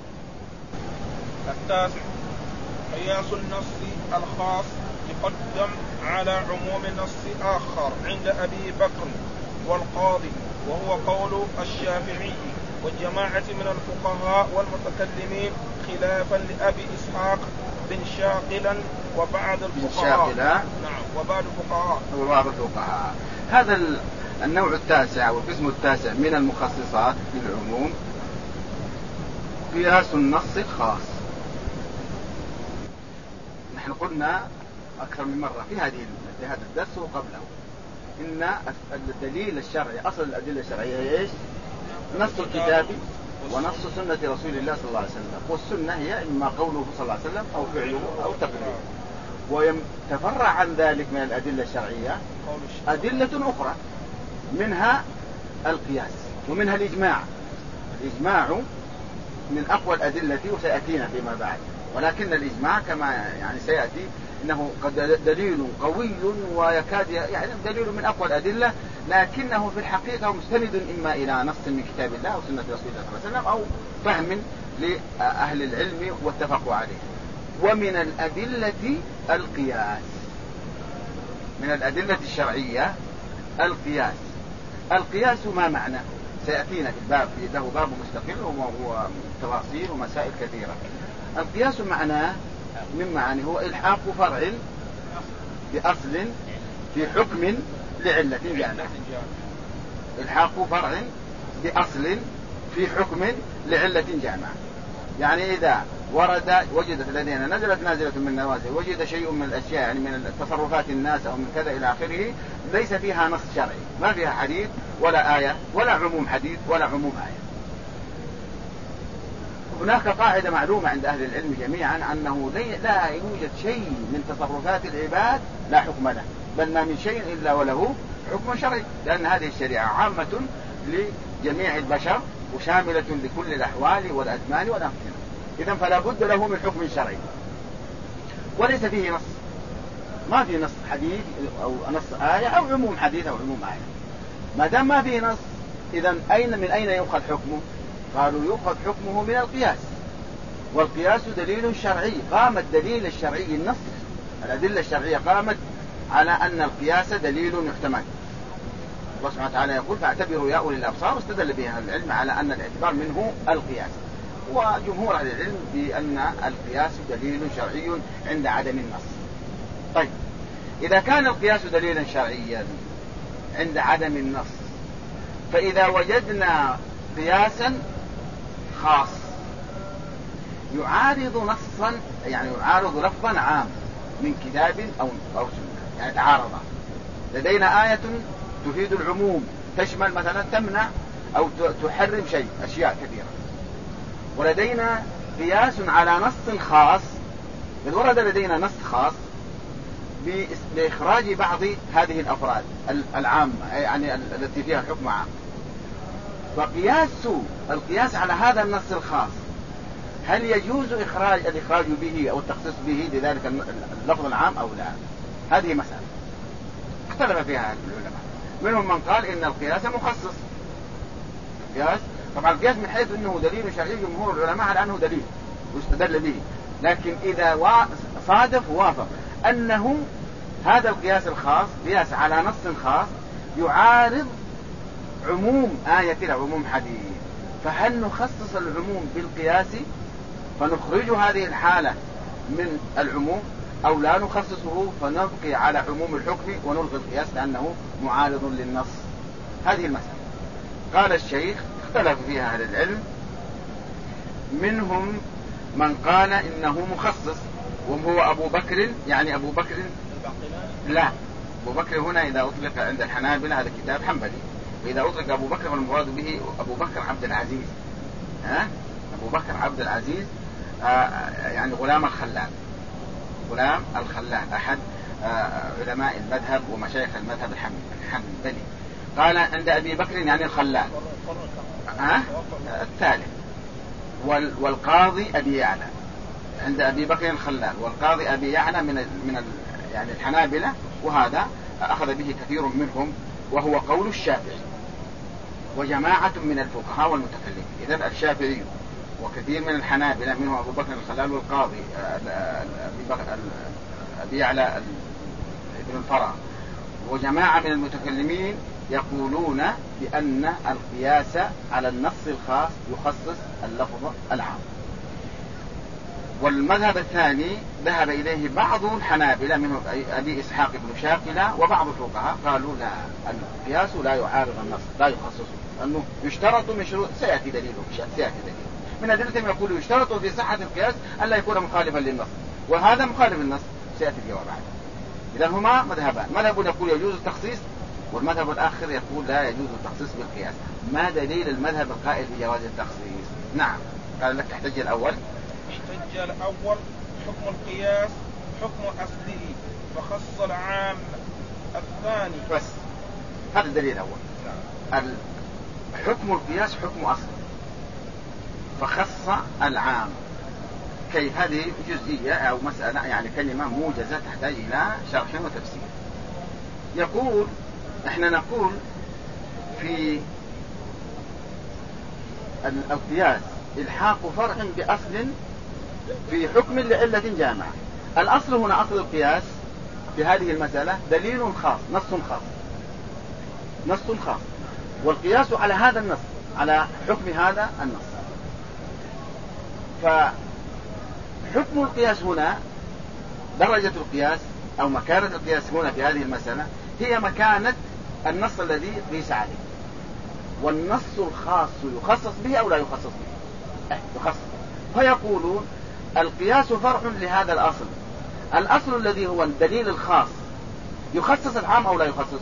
قياس النص الخاص يقدم على عموم نص آخر عند أبي بكر والقاضي، وهو قول الشافعي والجماعة من الفقهاء والمتكلمين، خلافا لأبي إسحاق بن شاقلا وبعض الفقهاء. نعم، وبعض الفقهاء. هذا النوع التاسع والقسم التاسع من المخصصات للعموم قياس النص الخاص. نحن قلنا أكثر من مرة في هذا الدرس وقبله إن الدليل الشرعي، أصل الأدلة الشرعية إيش؟ نص الكتاب ونص سنة رسول الله صلى الله عليه وسلم، والسنة هي إما قوله صلى الله عليه وسلم أو فعله أو تقريره. ويتفرع عن ذلك من الأدلة الشرعية أدلة أخرى، منها القياس ومنها الإجماع. الإجماع من أقوى الأدلة وسيأتينا فيما بعد، ولكن الإجماع كما يعني سيأتي إنه قد دليل قوي ويكاد يعني دليل من أقوى الأدلة، لكنه في الحقيقة مستند إما إلى نص من كتاب الله أو سنة رسول الله صلى الله عليه وسلم أو فهم لأهل العلم واتفقوا عليه. ومن الأدلة القياس، من الأدلة الشرعية القياس. القياس ما معنى؟ سيأتينا في الباب، له باب مستقل وتفاصيل ومسائل كثيرة. القياس معناه من معاني هو إلحاق فرع بأصل في حكم لعلة جامعة. إلحاق فرع بأصل في حكم لعلة جامعة. يعني إذا وجدت لدينا نزلت نازلة من نوازل، وجد شيء من الأشياء يعني من تصرفات الناس أو من كذا إلى آخره ليس فيها نص شرعي، ما فيها حديث ولا آية ولا عموم حديث ولا عموم آية. هناك قاعدة معلومة عند أهل العلم جميعا أنه لا يوجد شيء من تصرفات العباد لا حكم له، بل ما من شيء إلا وله حكم شرعي، لأن هذه الشريعة عامة لجميع البشر وشاملة لكل الأحوال والأزمان والأمكنة، إذن فلا بد له من حكم شرعي وليس فيه نص، ما في نص حديث أو نص آية أو عموم حديث أو عموم آية. ما دام ما في نص إذن من أين يؤخذ حكمه؟ قالوا يؤخذ حكمه من القياس، والقياس دليل شرعي، قام الدليل الشرعي النص، الأدلة الشرعية قامت على أن القياس دليل يحتمل. الله سبحانه وتعالى يقول فاعتبروا يا أولي الأبصار، واستدل بها العلم على أن الاعتبار منه القياس، وجمهور أهل العلم بأن القياس دليل شرعي عند عدم النص. طيب إذا كان القياس دليلا شرعيا عند عدم النص، فإذا وجدنا قياسا خاص يعارض نصا، يعني يعارض لفظا عام من كتاب أو سنة، يعني تعارضا، لدينا آية تفيد العموم تشمل مثلا تمنع أو تحرم شيء أشياء كثيرة، ولدينا قياس على نص خاص، إذ ورد لدينا نص خاص بإخراج بعض هذه الأفراد العامة يعني التي فيها الحكم عام، القياس على هذا النص الخاص هل يجوز الإخراج به أو التخصيص به لذلك اللفظ العام أو لا؟ هذه مسألة اختلف فيها العلماء، منهم من قال إن القياس مخصص. طبعا القياس من حيث أنه دليل شرعي جمهور العلماء على أنه دليل واستدل به، لكن إذا صادف ووافق أنه هذا القياس الخاص قياس على نص خاص يعارض عموم آية أو عموم حديث، فهل نخصص العموم بالقياس فنخرج هذه الحالة من العموم، أو لا نخصصه فنبقي على عموم الحكم ونلغي القياس لأنه معارض للنص؟ هذه المسألة. قال الشيخ اختلف فيها أهل العلم، منهم من قال إنه مخصص وهو أبو بكر، يعني أبو بكر لا، أبو بكر هنا إذا أطلق عند الحنابلة هذا كتاب حنبلي، وإذا أطلق أبو بكر فالمراد به أبو بكر عبد العزيز، أبو بكر عبد العزيز يعني غلام الخلال أحد علماء المذهب ومشايخ المذهب الحنبلي. قال عند أبي بكر يعني الخلال الثالث، والقاضي أبي يعلى، عند أبي بكر الخلال والقاضي أبي يعلى من يعني الحنابلة، وهذا أخذ به كثير منهم وهو قول الشافعي وجماعة من الفقهاء والمتكلمين. إذن الشافعي وكثير من الحنابلة منهم أبو بكر الخلال والقاضي أبي يعلى ابن الفرع وجماعة من المتكلمين يقولون بأن القياس على النص الخاص يخصص اللفظ العام. والمذهب الثاني ذهب إليه بعض الحنابلة منهم أبي إسحاق بن شاكلة وبعض الفقهاء، قالوا لا، القياس لا يعارض النص، لا يخصصه، أنه يشترط من شروط سيأتي دليل من أدلتهم يقول يشترط في صحة القياس أن لا يكون مخالفا للنص، وهذا مخالف للنص سيأتي فيه بعد. إذا هما مذهبان، مذهب يقول يجوز التخصيص، والمذهب الآخر يقول لا يجوز التخصيص بالقياس. ما دليل المذهب القائل بجواز التخصيص؟ نعم، قال لك تحتج الأول. احتج الأول حكم القياس حكم أصله فخص العام. الثاني بس هذا الدليل الأول، حكم القياس حكم أصله فخص العام. كيف؟ هذه جزئية أو مسألة يعني كلمة موجزة تحتاج إلى شرح وتفسير. يقول احنا نقول في القياس الحاق فرع بأصل في حكم لعلة جامعة. الأصل هنا أصل القياس في هذه المسألة دليل خاص، نص خاص، والقياس على هذا النص، على حكم هذا النص. فحكم القياس هنا، درجة القياس أو مكانة القياس هنا في هذه المسألة هي مكانة النص الذي قيس عليه. والنص الخاص يخصص به أو لا يخصص به؟ يخصص. فيقولون القياس فرع لهذا الأصل. الأصل الذي هو الدليل الخاص يخصص العام أو لا يخصصه؟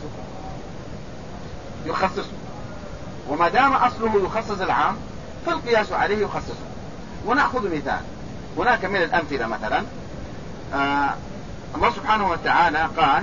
يخصصه. وما دام أصله يخصص العام فالقياس عليه يخصصه. ونأخذ مثال. هناك من الأمثلة مثلا الله سبحانه وتعالى قال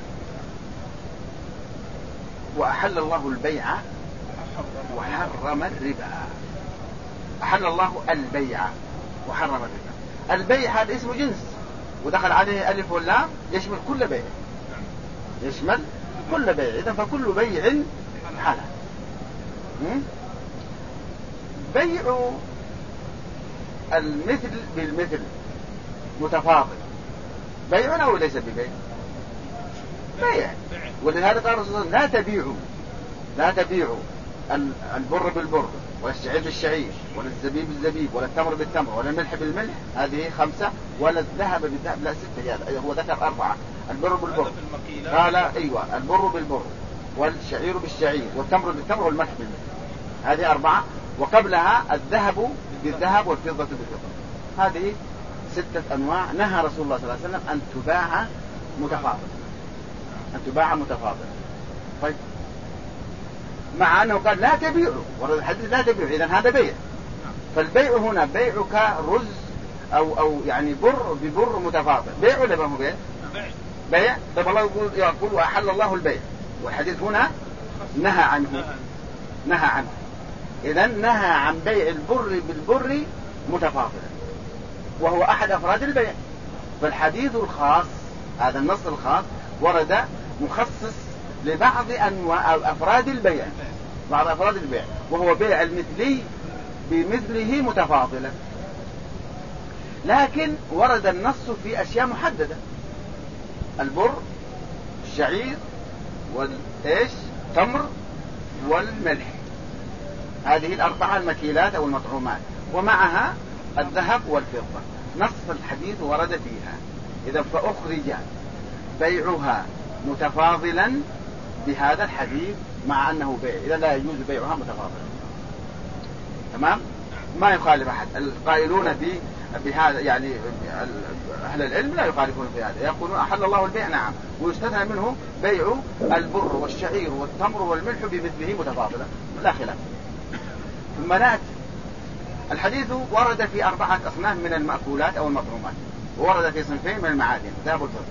وأحل الله البيع وحرم الربا. أحل الله البيع وحرم الربا. البيع هذا اسم جنس ودخل عليه ألف واللام يشمل كل بيع، يشمل كل بيع. إذن فكل بيع حلال. بيع المثل بالمثل متفاضل بيع أو ليس ببيع؟ بيع. ولهذا قال الرسول لا تبيعوا البر بالبر والشعير بالشعير ولا الزبيب بالزبيب ولا التمر بالتمر ولا الملح بالملح، هذه 5، ولا الذهب بالذهب، لا 6، يعني هو ذكر 4. البر بالبر قال أيوة البر بالبر والشعير بالشعير والتمر بالتمر والملح بالملح، هذه 4. وقبلها الذهب بالذهب والفضة بالفضة. هذه 6 أنواع نهى رسول الله صلى الله عليه وسلم أن تباع متفاضل. طيب مع أنه قال لا تبيعوا، ورد الحديث لا تبيعوا، إذن هذا بيع. فالبيع هنا بيع كرز أو يعني بر ببر متفاضل، بيع ولا ما هو بيع؟ طيب الله يقول وأحل الله البيع، والحديث هنا نهى عنه. إذن نهى عن بيع البر بالبر متفاضلا، وهو أحد أفراد البيع. فالحديث الخاص هذا النص الخاص ورد مخصص لبعض أنواع أفراد البيع، وهو بيع المثلي بمثله متفاضلا. لكن ورد النص في أشياء محددة: البر، الشعير، تمر، والملح. هذه 4 المكيلات أو المطعومات، ومعها الذهب والفضة. نص الحديث ورد فيها. إذا فأخرج بيعها متفاضلا بهذا الحديث مع أنه بيع، إذا لا يجوز بيعها متفاضلا. تمام؟ ما يخالف أحد. القائلون بهذا يعني أهل العلم لا يخالفون في هذا، يقولون أحل الله البيع نعم، ويستثنى منه بيع البر والشعير والتمر والملح بمثله متفاضلا، لا خلاف. ثم نأتي الحديث ورد في 4 أصناف من المأكولات أو المطعومات، وورد في صنفين من المعادن، الذهب والفضة.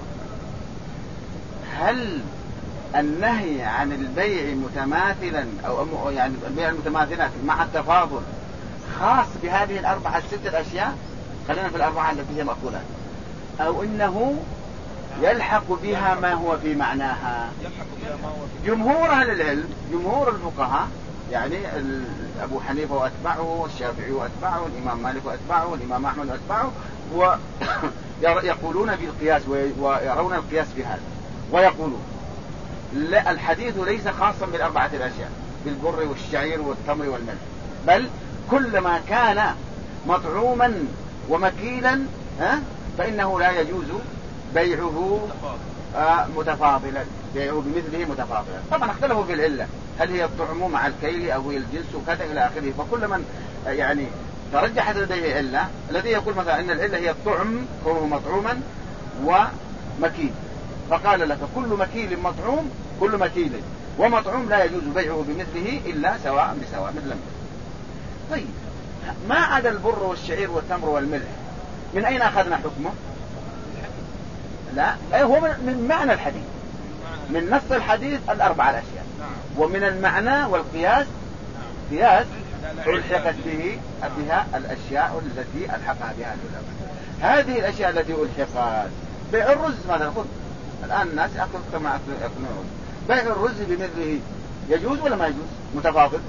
هل النهي عن البيع متماثلا أو يعني البيع المتماثلات مع التفاضل خاص بهذه 4 6 أشياء؟ خلينا في 4 التي هي مأكولات، أو إنه يلحق بها ما هو في معناها؟ جمهور أهل العلم، جمهور الفقهاء، يعني أبو حنيفة وأتبعه، الشافعي وأتبعه، الإمام مالك وأتبعه، الإمام أحمد وأتبعه، ويقولون بالقياس ويرون القياس بهذا، ويقولون لا، الحديث ليس خاصا بال4 الأشياء، بالبر والشعير والتمر والملح، بل كل ما كان مطعوما ومكيلا فإنه لا يجوز بيعه متفاضلا، بيعه بمثله متفاضلا. طبعا اختلفوا في العلة، هل هي الطعم مع الكيل أو هي الجنس وكذا إلى آخره. فكل من يعني ترجحت لديه علة، الذي يقول مثلا إن العلة هي الطعم كونه مطعوما ومكيل، فقال لك كل مكيل مطعوم، كل مكيل ومطعوم لا يجوز بيعه بمثله إلا سواء بسواء مثل مثل. طيب ما عدا البر والشعير والتمر والملح من أين أخذنا حكمه؟ لا، هو من معنى الحديث، من نص الحديث 4 الأشياء، ومن المعنى والقياس قياس ألحقت بها الأشياء التي ألحقها بها العلماء. هذه الأشياء التي ألحقت، بيع الرز مثلا، خذ الآن الناس يأكل كما يأكلون، بيع الرز بمثله يجوز ولا ما يجوز متفاضل؟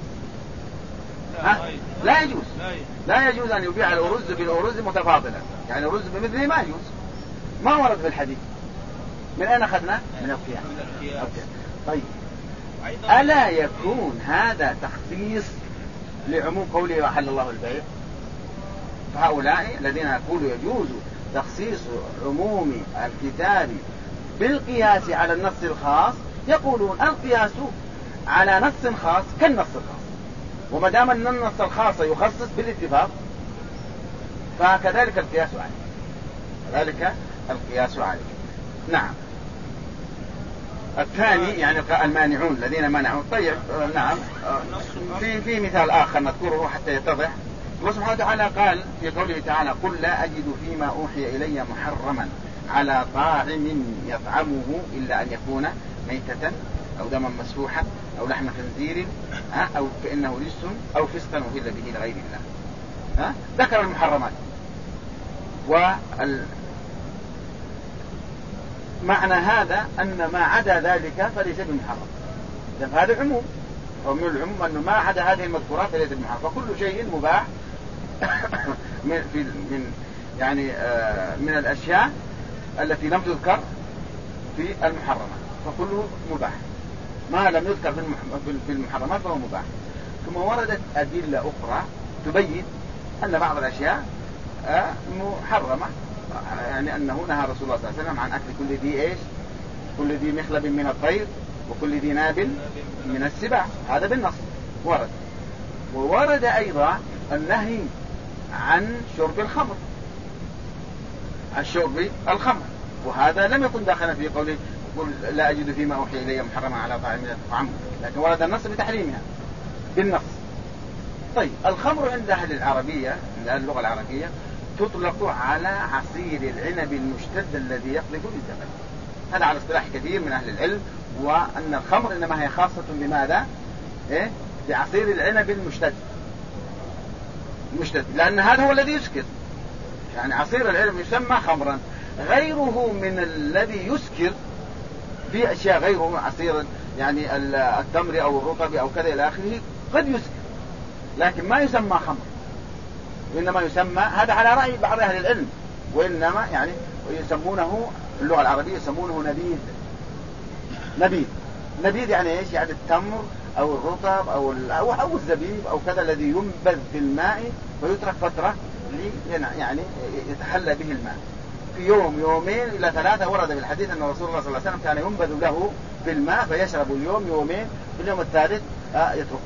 لا يجوز أن يبيع الأرز بالأرز متفاضلا، يعني الرز بمثله ما يجوز، ما ورد في الحديث. من أين أخذنا؟ من القياس. طيب ألا يكون هذا تخصيص لعموم قوله وحل الله البيع؟ فهؤلاء الذين يقولوا يجوز تخصيص عموم الكتاب بالقياس على النص الخاص، يقولون القياس على نص خاص كالنص الخاص، وما دام أن النص الخاص يخصص بالاتفاق فكذلك القياس عليه، كذلك القياس عليه. نعم. الثاني يعني المانعون الذين منعوا. طيب نعم. في مثال آخر نذكره حتى يتضح. الله سبحانه وتعالى قال في قوله تعالى: قل لا أجد فيما أوحي إلي محرما على طاعم يطعمه إلا أن يكون ميتة أو دما مسفوحا أو لحم خنزير أو كأنه رجس أو فسقا أهل به لغير الله. ذكر المحرمات. معنى هذا أن ما عدا ذلك فليس بمحرم. هذا عموم، ومن العموم أنه ما عدا هذه المذكورات فليس بمحرم، فكل شيء مباح من الأشياء التي لم تذكر في المحرمات فكله مباح. ما لم يذكر في المحرمات فهو مباح. ثم وردت أدلة أخرى تبين أن بعض الأشياء محرمة، يعني أنه نهى رسول الله صلى الله عليه وسلم عن أكل كل ذي كل ذي مخلب من الطير وكل ذي نابل من السباع. هذا بالنص ورد. وورد أيضا النهي عن شرب الخمر، الخمر، وهذا لم يكن داخلا في قوله قل لا أجد فيما أوحي إلي محرما على طاعم يطعمه، لكن ورد النص بتحريمها بالنص. طيب الخمر عند أهل العربية، عند أهل اللغة العربية، تطلق على عصير العنب المشتد الذي يقلب بالزبد. هذا على اصطلاح كثير من أهل العلم، وأن الخمر إنما هي خاصة بماذا؟ بعصير العنب المشتد، لأن هذا هو الذي يسكر. يعني عصير العنب يسمى خمرا. غيره من الذي يسكر في أشياء غيره، عصير يعني التمر أو الرطب أو كذا إلى آخره، قد يسكر لكن ما يسمى خمر، وإنما يسمى، هذا على رأي بعض أهل العلم، وإنما يعني يسمونه اللغة العربية يسمونه نبيذ يعني إيش؟ يعني التمر أو الرطب أو الزبيب أو كذا الذي ينبذ في الماء ويترك فترة يعني يتحلى به الماء في يومين إلى 3. ورد في الحديث أن رسول الله صلى الله عليه وسلم كان ينبذ له في الماء فيشرب يومين، في اليوم الثالث يترك.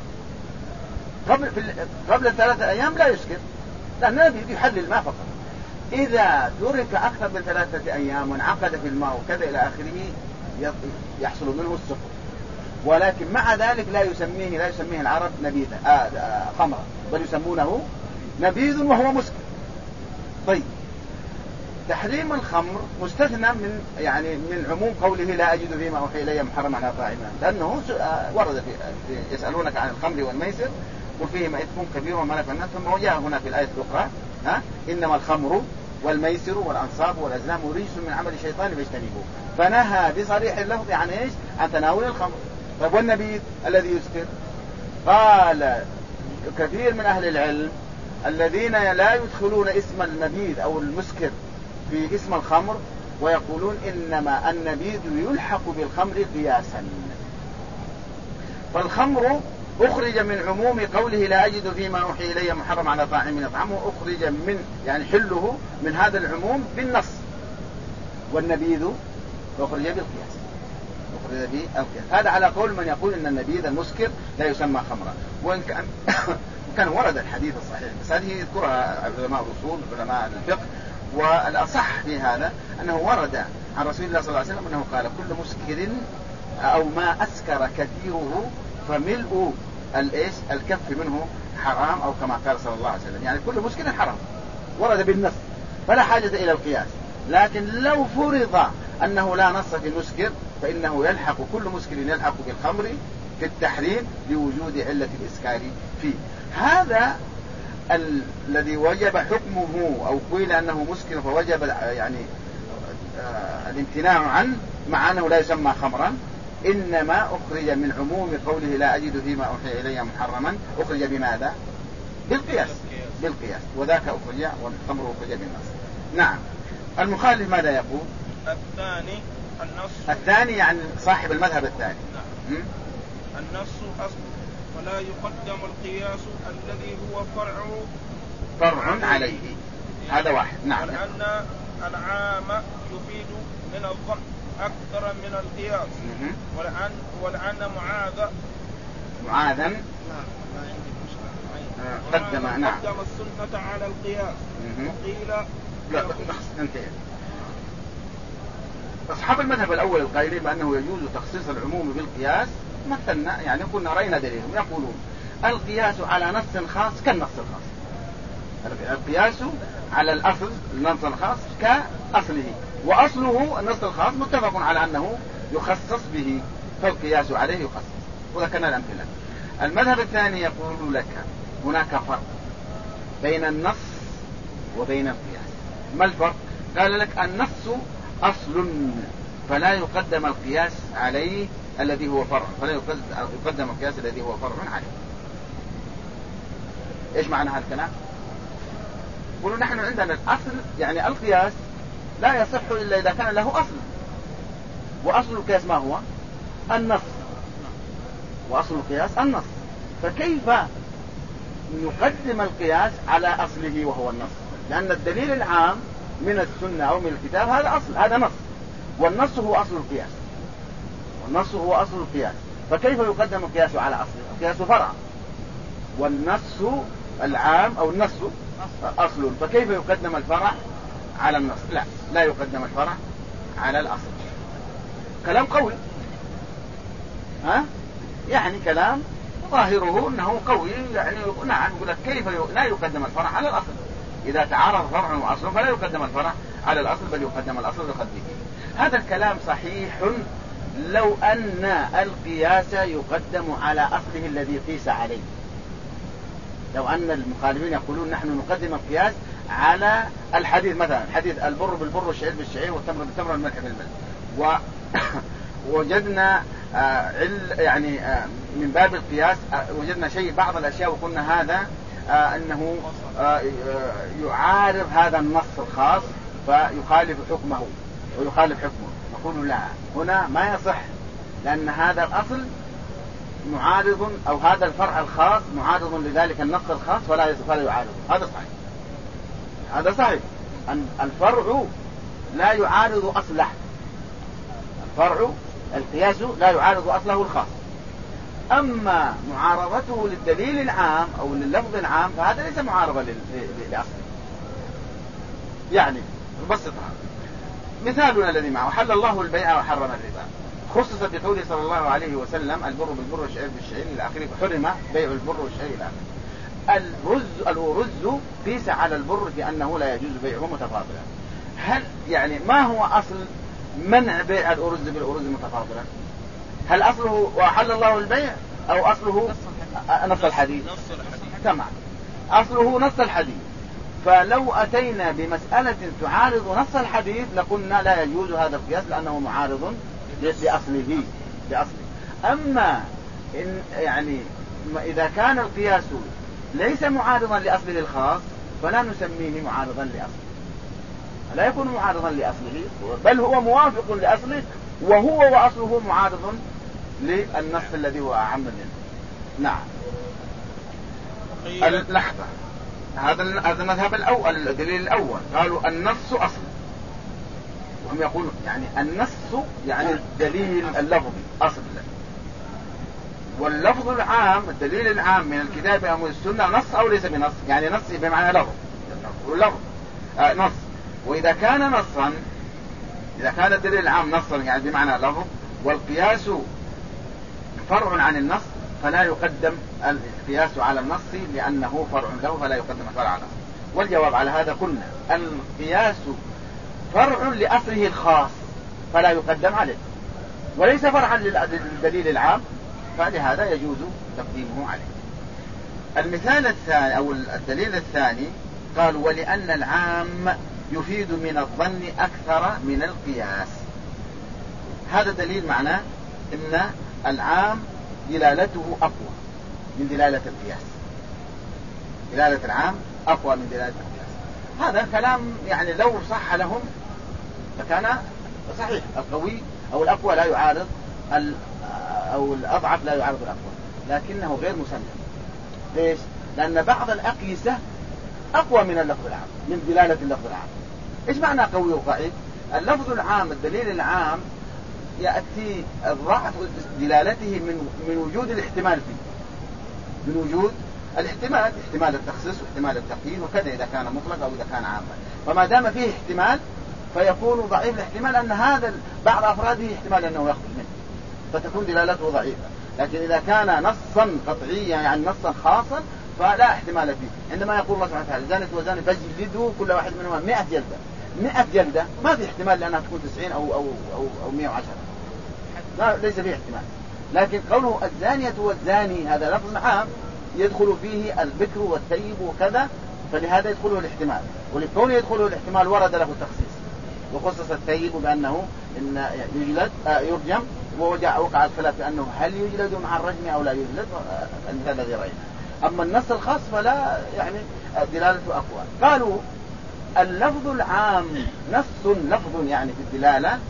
قبل 3 أيام لا يسكر، لأنه يحلل الماء فقط. إذا ترك أكثر من 3 أيام وانعقد في الماء وكذا إلى آخره يحصل منه السكر. ولكن مع ذلك لا يسميه العرب نبيذا خمرا، بل يسمونه نبيذ وهو مسكر. طيب تحريم الخمر مستثنى من عموم قوله لا أجد فيما أوحي إلي محرما على طاعم، لأنه ورد في يسألونك عن الخمر والميسر وفيهما إثم كبير ومنافع الناس، ثم جاء هنا في الآية الأخرى إنما الخمر والميسر والأنصاب والأزلام رجس من عمل الشيطان فاجتنبوه، فنهى بصريح اللفظ عن إيش؟ عن تناول الخمر. طيب والنبيذ الذي يسكر؟ قال كثير من أهل العلم الذين لا يدخلون اسم النبيذ أو المسكر في اسم الخمر، ويقولون إنما النبيذ يلحق بالخمر قياسا. فالخمر أخرج من عموم قوله لا أجد فيما أوحي إلي محرم على طاعم يطعمه، أخرج من يعني حله من هذا العموم بالنص. والنبيذ أخرج بالقياس، هذا على قول من يقول إن النبيذ المسكر لا يسمى خمرا، وإن كان ورد الحديث الصحيح، بس هذه يذكرها علماء الأصول علماء الفقه. والأصح في هذا أنه ورد عن رسول الله صلى الله عليه وسلم أنه قال كل مسكر أو ما أسكر كثيره فملء الكف منه حرام، أو كما قال صلى الله عليه وسلم، يعني كل مسكر حرام، ورد بالنص فلا حاجة إلى القياس. لكن لو فرض أنه لا نص في المسكر فإنه يلحق كل مسكر يلحق بالخمر في التحريم لوجود علة الإسكار فيه. هذا الذي وجب حكمه أو قيل أنه مسكر فوجب يعني الامتناع عنه مع أنه لا يسمى خمرا، إنما أخرج من عموم قوله لا أجد فيما أوحي إلي محرما، أخرج بماذا؟ بالقياس، وذاك أخرج والخمر أخرج بالنص. نعم. المخالف ماذا يقول؟ الثاني يعني صاحب المذهب الثاني. نعم. النص أصل ولا يقدم القياس الذي هو فرع عليه. هذا واحد. نعم. ولأن العام يفيد من الظن أكثر من القياس. ولأن معاذا ما عندي قدم السنة على القياس. وقيل لا انتهي. أصحاب المذهب الأول القائلين بأنه يجوز تخصيص العموم بالقياس مثلنا، يعني كنا رأينا دليلهم يقولون القياس على نص خاص كالنص الخاص. القياس على الأصل النص الخاص كأصله، وأصله النص الخاص متفق على أنه يخصص به، فالقياس عليه يخصص. وذكرنا الأمثلة. المذهب الثاني يقول لك هناك فرق بين النص وبين القياس. ما الفرق؟ قال لك النص أصل فلا يقدم القياس عليه الذي هو فرع، فلا يقدم القياس الذي هو فرع عليه. إيش معنى هذا الكلام؟ يقولوا نحن عندنا الأصل، يعني القياس لا يصح إلا إذا كان له أصل، وأصل القياس ما هو؟ النص. وأصل القياس النص، فكيف نقدم القياس على أصله وهو النص؟ لأن الدليل العام من السنة أو من الكتاب هذا أصل، هذا نص، والنص هو أصل القياس، والنص هو أصل القياس، فكيف يقدم القياس على أصله؟ القياس فرع، والنص العام أو النص أصل، فكيف يقدم الفرع على النص؟ لا يقدم الفرع على الأصل. كلام قوي، يعني كلام ظاهره أنه قوي، يعني نعم يقول لك كيف لا يقدم الفرع على الأصل؟ إذا تعارض فرع وأصل فلا يقدم الفرع على الأصل، بل يقدم الأصل لخده. هذا الكلام صحيح لو أن القياس يقدم على أصله الذي قيس عليه. لو أن المخالفين يقولون نحن نقدم القياس على الحديث، مثلا حديث البر بالبر والشعير بالشعير والتمر بالتمر والملح بالملح، ووجدنا يعني من باب القياس وجدنا شيء بعض الأشياء وقلنا هذا أنه يعارض هذا النص الخاص فيخالف حكمه ويخالف حكمه، نقول لا، هنا ما يصح، لأن هذا الأصل معارض، أو هذا الفرع الخاص معارض لذلك النص الخاص فلا يعارض. هذا صحيح، هذا صحيح. الفرع لا يعارض أصله، الفرع القياس لا يعارض أصله الخاص. أما معارضته للدليل العام أو لللفظ العام فهذا ليس معارضة لأصله. يعني نبسطها، مثالنا الذي معه حل الله البيع وحرم الربا، خصص بقوله صلى الله عليه وسلم البر بالبر والشعير بالشعير إلى آخره، حرم بيع البر والشعير إلى آخره. الرز قيس على البر في أنه لا يجوز بيعه متفاضلا. هل يعني ما هو أصل منع بيع الأرز بالأرز متفاضلا؟ هل أصله وحل الله البيع أو أصله نص الحديث؟ تمام، أصله نص الحديث. فلو أتينا بمسألة تعارض نص الحديث لقلنا لا يجوز هذا القياس لأنه معارض لأصله. أما إن يعني إذا كان القياس ليس معارضا لأصله الخاص فلا نسميه معارضا لأصله، لا يكون معارضا لأصله، بل هو موافق لأصله، وهو وأصله معارض للنص الذي هو أعم منه. نعم. اللحظة، هذا المذهب الأول، الدليل الأول قالوا النص أصل، وهم يقولون يعني النص يعني الدليل اللفظي أصل، واللفظ العام الدليل العام من الكتاب أو من السنة نص أو ليس بنص، يعني نص بمعنى لفظ، نص. وإذا كان نصا، إذا كان الدليل العام نصا يعني بمعنى لفظ، والقياس فرع عن النص فلا يقدم القياس على النص لأنه فرع له فلا يقدم الفرع على النص. والجواب على هذا قلنا القياس فرع لأصله الخاص فلا يقدم عليه، وليس فرعا للدليل العام، فلهذا يجوز تقديمه عليه. المثال الثاني أو الدليل الثاني قالوا ولأن العام يفيد من الظن أكثر من القياس. هذا دليل معناه إن العام دلالته أقوى من دلالة القياس، دلالة العام أقوى من دلالة القياس. هذا الكلام يعني لو صح لهم فكان صحيح، القوي أو الأقوى لا يعارض أو الأضعف لا يعارض الأقوى، لكنه غير مسلم. ليش؟ لأن بعض الأقيسة أقوى من اللفظ العام، من دلالة اللفظ العام. إيش معنى قوي وضعيف؟ اللفظ العام الدليل العام يأتي الضعف دلالته من وجود الاحتمال فيه، من وجود الاحتمال احتمال التخصيص واحتمال التقييد، وكذا إذا كان مطلق أو إذا كان عاما. فما دام فيه احتمال فيكون ضعيف الاحتمال أن هذا بعض أفراده احتمال أنه يخرج منه، فتكون دلالته ضعيفة. لكن إذا كان نصا قطعيا يعني نصا خاصا فلا احتمال فيه. عندما يقول الله سبحانه وتعالى زانت وزاني فاجلدوا كل واحد منهما 100 جلدة، 100 جلدة ما في احتمال لأنها تكون 90 أو 110، لا ليس فيه احتمال. لكن قوله الزانية والزاني هذا لفظ عام يدخل فيه البكر والثيب وكذا، فلهذا يدخله الاحتمال، ولكونه يدخله الاحتمال ورد له التخصيص، وخصص الثيب بأنه إن يجلد يرجم، ووقع الخلاف بأنه هل يجلد مع الرجم أو لا يجلد، المثال الذي رأينا. أما النص الخاص فلا يعني دلالته أقوى. قالوا اللفظ العام نص لفظ يعني في الدلالة،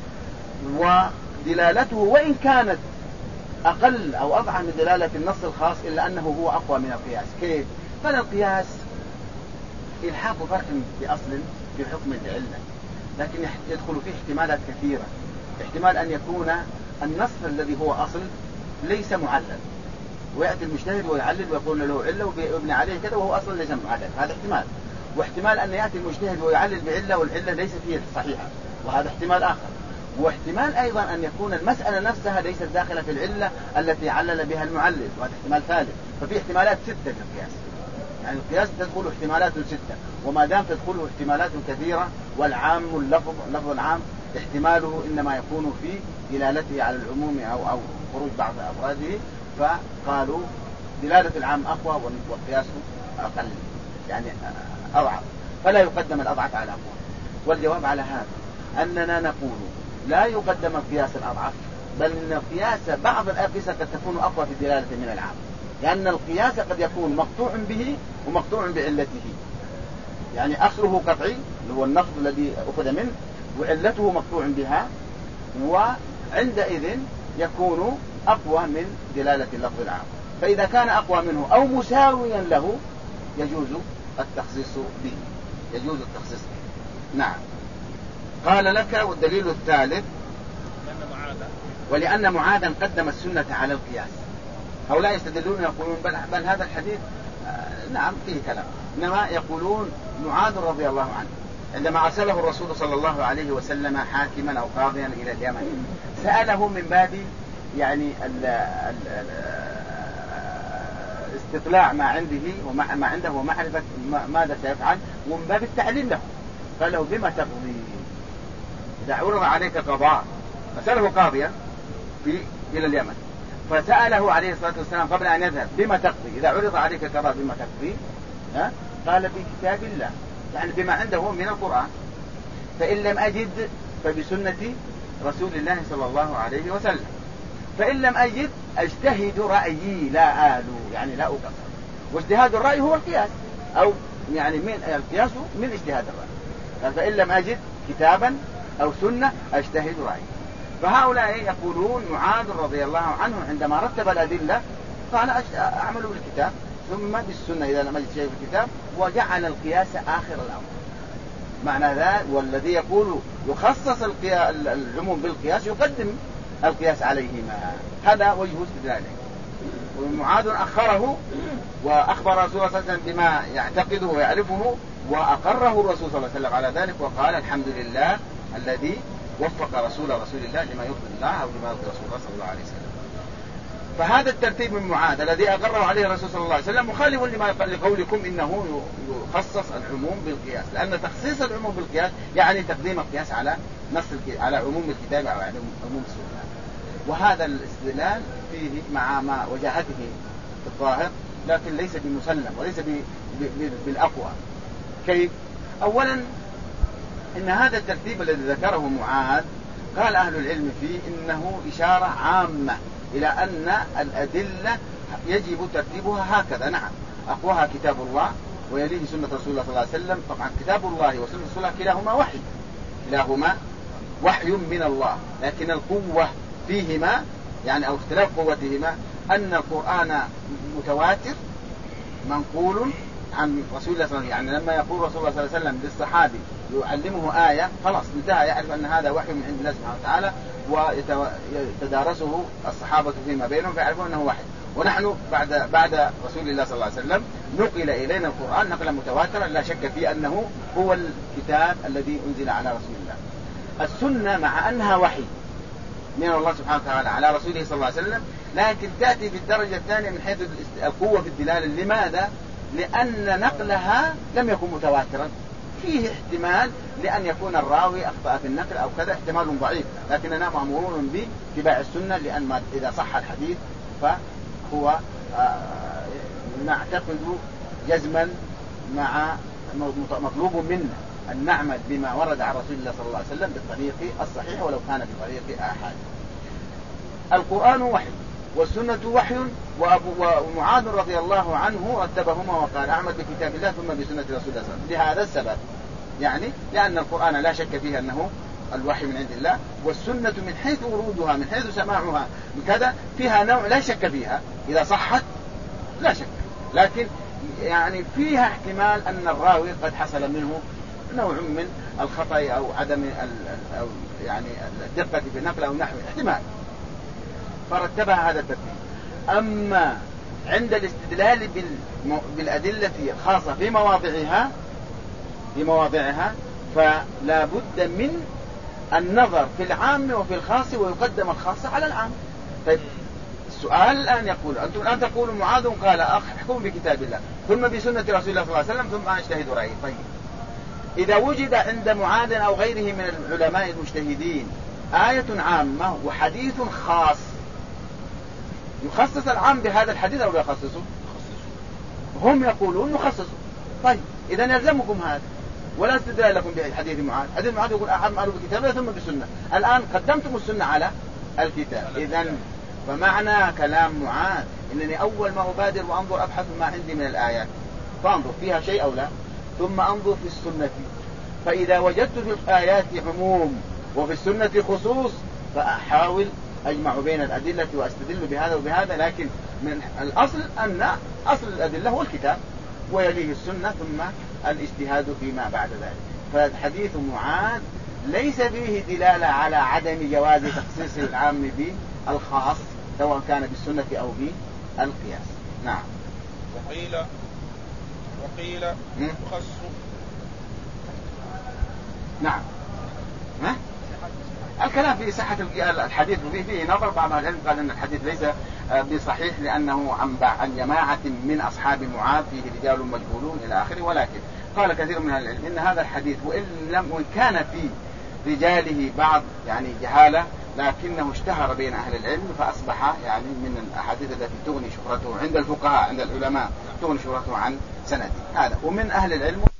ودلالته وإن كانت أقل أو أضعف من دلالة النص الخاص إلا أنه هو أقوى من القياس. كيف؟ قال القياس إلحاق فرق بأصل في حكم العلة، لكن يدخل فيه احتمالات كثيرة. احتمال أن يكون النص الذي هو أصل ليس معلل، ويأتي المجتهد ويعلل ويقول له علة ويبني عليه كذا وهو أصلا ليس معلل، هذا احتمال. واحتمال أن يأتي المجتهد ويعلل بعلة والعلة ليست هي صحيحة، وهذا احتمال آخر. واحتمال أيضا أن يكون المسألة نفسها ليست داخلة في العلة التي علل بها المعلل، وهذا احتمال ثالث. ففي احتمالات 6 في القياس، يعني القياس تدخل احتمالات 6، وما دام تدخله احتمالات كثيرة والعام اللفظ العام احتماله إنما يكون في دلالته على العموم أو خروج بعض أفراده، فقالوا دلالة العام أقوى والقياس أقل يعني أضعف، فلا يقدم الأضعف على الأقوى. والجواب على هذا أننا نقول لا يقدم القياس الأضعف، بل إن القياس بعض الأقيسة قد تكون أقوى في الدلالة من العام، لأن القياس قد يكون مقطوع به ومقطوع بعلته، يعني أصله قطعي اللي هو النص الذي أخذ منه، وعلته مقطوع بها، وعندئذ يكون أقوى من دلالة اللفظ العام. فإذا كان أقوى منه أو مساويا له يجوز التخصيص به، يجوز التخصيص به. نعم. قال لك والدليل الثالث ولأن معاذا قدم السنة على القياس. هؤلاء يستدلون يقولون بل هذا الحديث نعم فيه كلام، إنما يقولون معاذ رضي الله عنه عندما أرسله الرسول صلى الله عليه وسلم حاكما أو قاضيا إلى اليمن سأله من باب يعني استطلاع ما عنده ومعرفة ماذا سيفعل، ومن باب التعليم له. قال له بما تقضي إذا عرض عليك قضاء، فسأله قاضيا إلى اليمن، فسأله عليه الصلاة والسلام قبل أن يذهب بما تقضي إذا عرض عليك قضاء بما تقضي؟ قال بكتاب الله، يعني بما عنده من القرآن، فإن لم أجد فبسنة رسول الله صلى الله عليه وسلم، فإن لم أجد أجتهد رأيي لا آلو، يعني لا أقصر. واجتهاد الرأي هو القياس، أو يعني من القياس من اجتهاد الرأي. فإن لم أجد كتابا أو سنة أجتهد رأيي. فهؤلاء يقولون معاذ رضي الله عنه عندما رتب الأدلة قال أعمل بالكتاب ثم بالسنة إذا لم أجد شيء في الكتاب، وجعل القياس آخر الأمر. معنى ذلك والذي يقول يخصص العموم بالقياس يقدم القياس عليهما، هذا وجه استدلاله. ومعاذ أخره وأخبر رسول الله صلى الله عليه وسلم بما يعتقده ويعرفه، وأقره الرسول صلى الله عليه وسلم على ذلك، وقال الحمد لله الذي وفق رسول الله لما يرضي الله أو لما يرضي رسول الله صلى الله عليه وسلم. فهذا الترتيب من معاذ الذي أقره عليه الرسول صلى الله عليه وسلم مخالف لقولكم إنه يخصص العموم بالقياس، لأن تخصيص العموم بالقياس يعني تقديم القياس على على عموم الكتاب أو على عموم السنة. وهذا الاستدلال فيه مع ما وجهته في الظاهر، لكن ليس بمسلم وليس بالأقوى. كيف؟ أولا إن هذا الترتيب الذي ذكره معاذ قال أهل العلم فيه إنه إشارة عامة إلى أن الأدلة يجب ترتيبها هكذا. نعم أقواها كتاب الله ويليه سنة رسول الله صلى الله عليه وسلم. طبعا كتاب الله وسنة رسول الله كلاهما وحي من الله، لكن القوة فيهما يعني أو اختلاف قوتهما أن القرآن متواتر منقول عن رسول الله صلى الله عليه وسلم. يعني لما يقول رسول الله صلى الله عليه وسلم للصحابي يعلمه آية خلاص انتهى، يعرف أن هذا وحي من عند الله سبحانه وتعالى، ويتدارسه الصحابة فيما بينهم فيعرفون أنه وحي. ونحن بعد رسول الله صلى الله عليه وسلم نقل إلينا القرآن نقلا متواترا لا شك في أنه هو الكتاب الذي أنزل على رسول الله. السنة مع أنها وحي من الله سبحانه وتعالى على رسوله صلى الله عليه وسلم، لكن تأتي في الدرجة الثانية من حيث القوة في الدلالة. لماذا؟ لأن نقلها لم يكن متواترا، فيه احتمال لأن يكون الراوي أخطأ في النقل أو كذا، احتمال ضعيف، لكننا مأمورون باتباع السنة، لأن إذا صح الحديث فهو نعتقد جزما مع مطلوب منا أن نعمل بما ورد عن رسول الله صلى الله عليه وسلم بالطريق الصحيح ولو كان بطريق آحاد. القرآن وحي والسنة وحي، ومعاذ رضي الله عنه رتبهما وقال أعمل بكتاب الله ثم بسنة رسول الله صلى الله عليه وسلم لهذا السبب، يعني لأن القرآن لا شك فيه أنه الوحي من عند الله، والسنة من حيث ورودها من حيث سماعها كذا فيها نوع لا شك فيها إذا صحت لا شك، لكن يعني فيها احتمال أن الراوي قد حصل منه نوع من الخطأ أو عدم أو يعني الدقة في النقل أو نحو احتمال، فرتبها هذا الترتيب. أما عند الاستدلال بالأدلة الخاصة في مواضعها فلا بد من النظر في العام وفي الخاص، ويقدم الخاص على العام. طيب السؤال الآن يقول أنتم الآن تقولوا معاذ قال احكم بكتاب الله ثم بسنة رسول الله صلى الله عليه وسلم ثم اجتهد رأيي. طيب إذا وجد عند معاذ أو غيره من العلماء المجتهدين آية عامة وحديث خاص، يخصص العام بهذا الحديث أو لا يخصصه؟ هم يقولون نخصصه. طيب إذا يلزمكم هذا، ولا استدلال لكم بحديث معاذ. حديث معاذ يقول أعمل بكتاب الله ثم بالسنة، الآن قدمتم السنة على الكتاب. إذن فمعنى كلام معاذ إنني أول ما أبادر وأنظر أبحث ما عندي من الآيات فانظر فيها شيء أو لا، ثم أنظر في السنة، فإذا وجدت في الآيات عموم وفي السنة خصوص فأحاول أجمع بين الأدلة وأستدل بهذا وبهذا، لكن من الأصل أن أصل الأدلة هو الكتاب ويليه السنة ثم الاجتهاد فيما بعد ذلك. فالحديث معاذ ليس فيه دلالة على عدم جواز تخصيص العام بالخاص سواء كان بالسنة أو بالقياس. نعم. وقيل يخص. نعم. ها؟ الكلام في صحة الحديث فيه نظر. بعض العلم قال أن الحديث ليس بصحيح لأنه عن جماعة من أصحاب معاذ فيه رجال مجهولون إلى آخره، ولكن قال كثير من العلم إن هذا الحديث وإن كان في رجاله بعض يعني جهالة لكنه اشتهر بين أهل العلم فأصبح يعني من الأحاديث التي تغني شهرته عند الفقهاء عند العلماء، تغني شهرته عن سنده هذا. ومن أهل العلم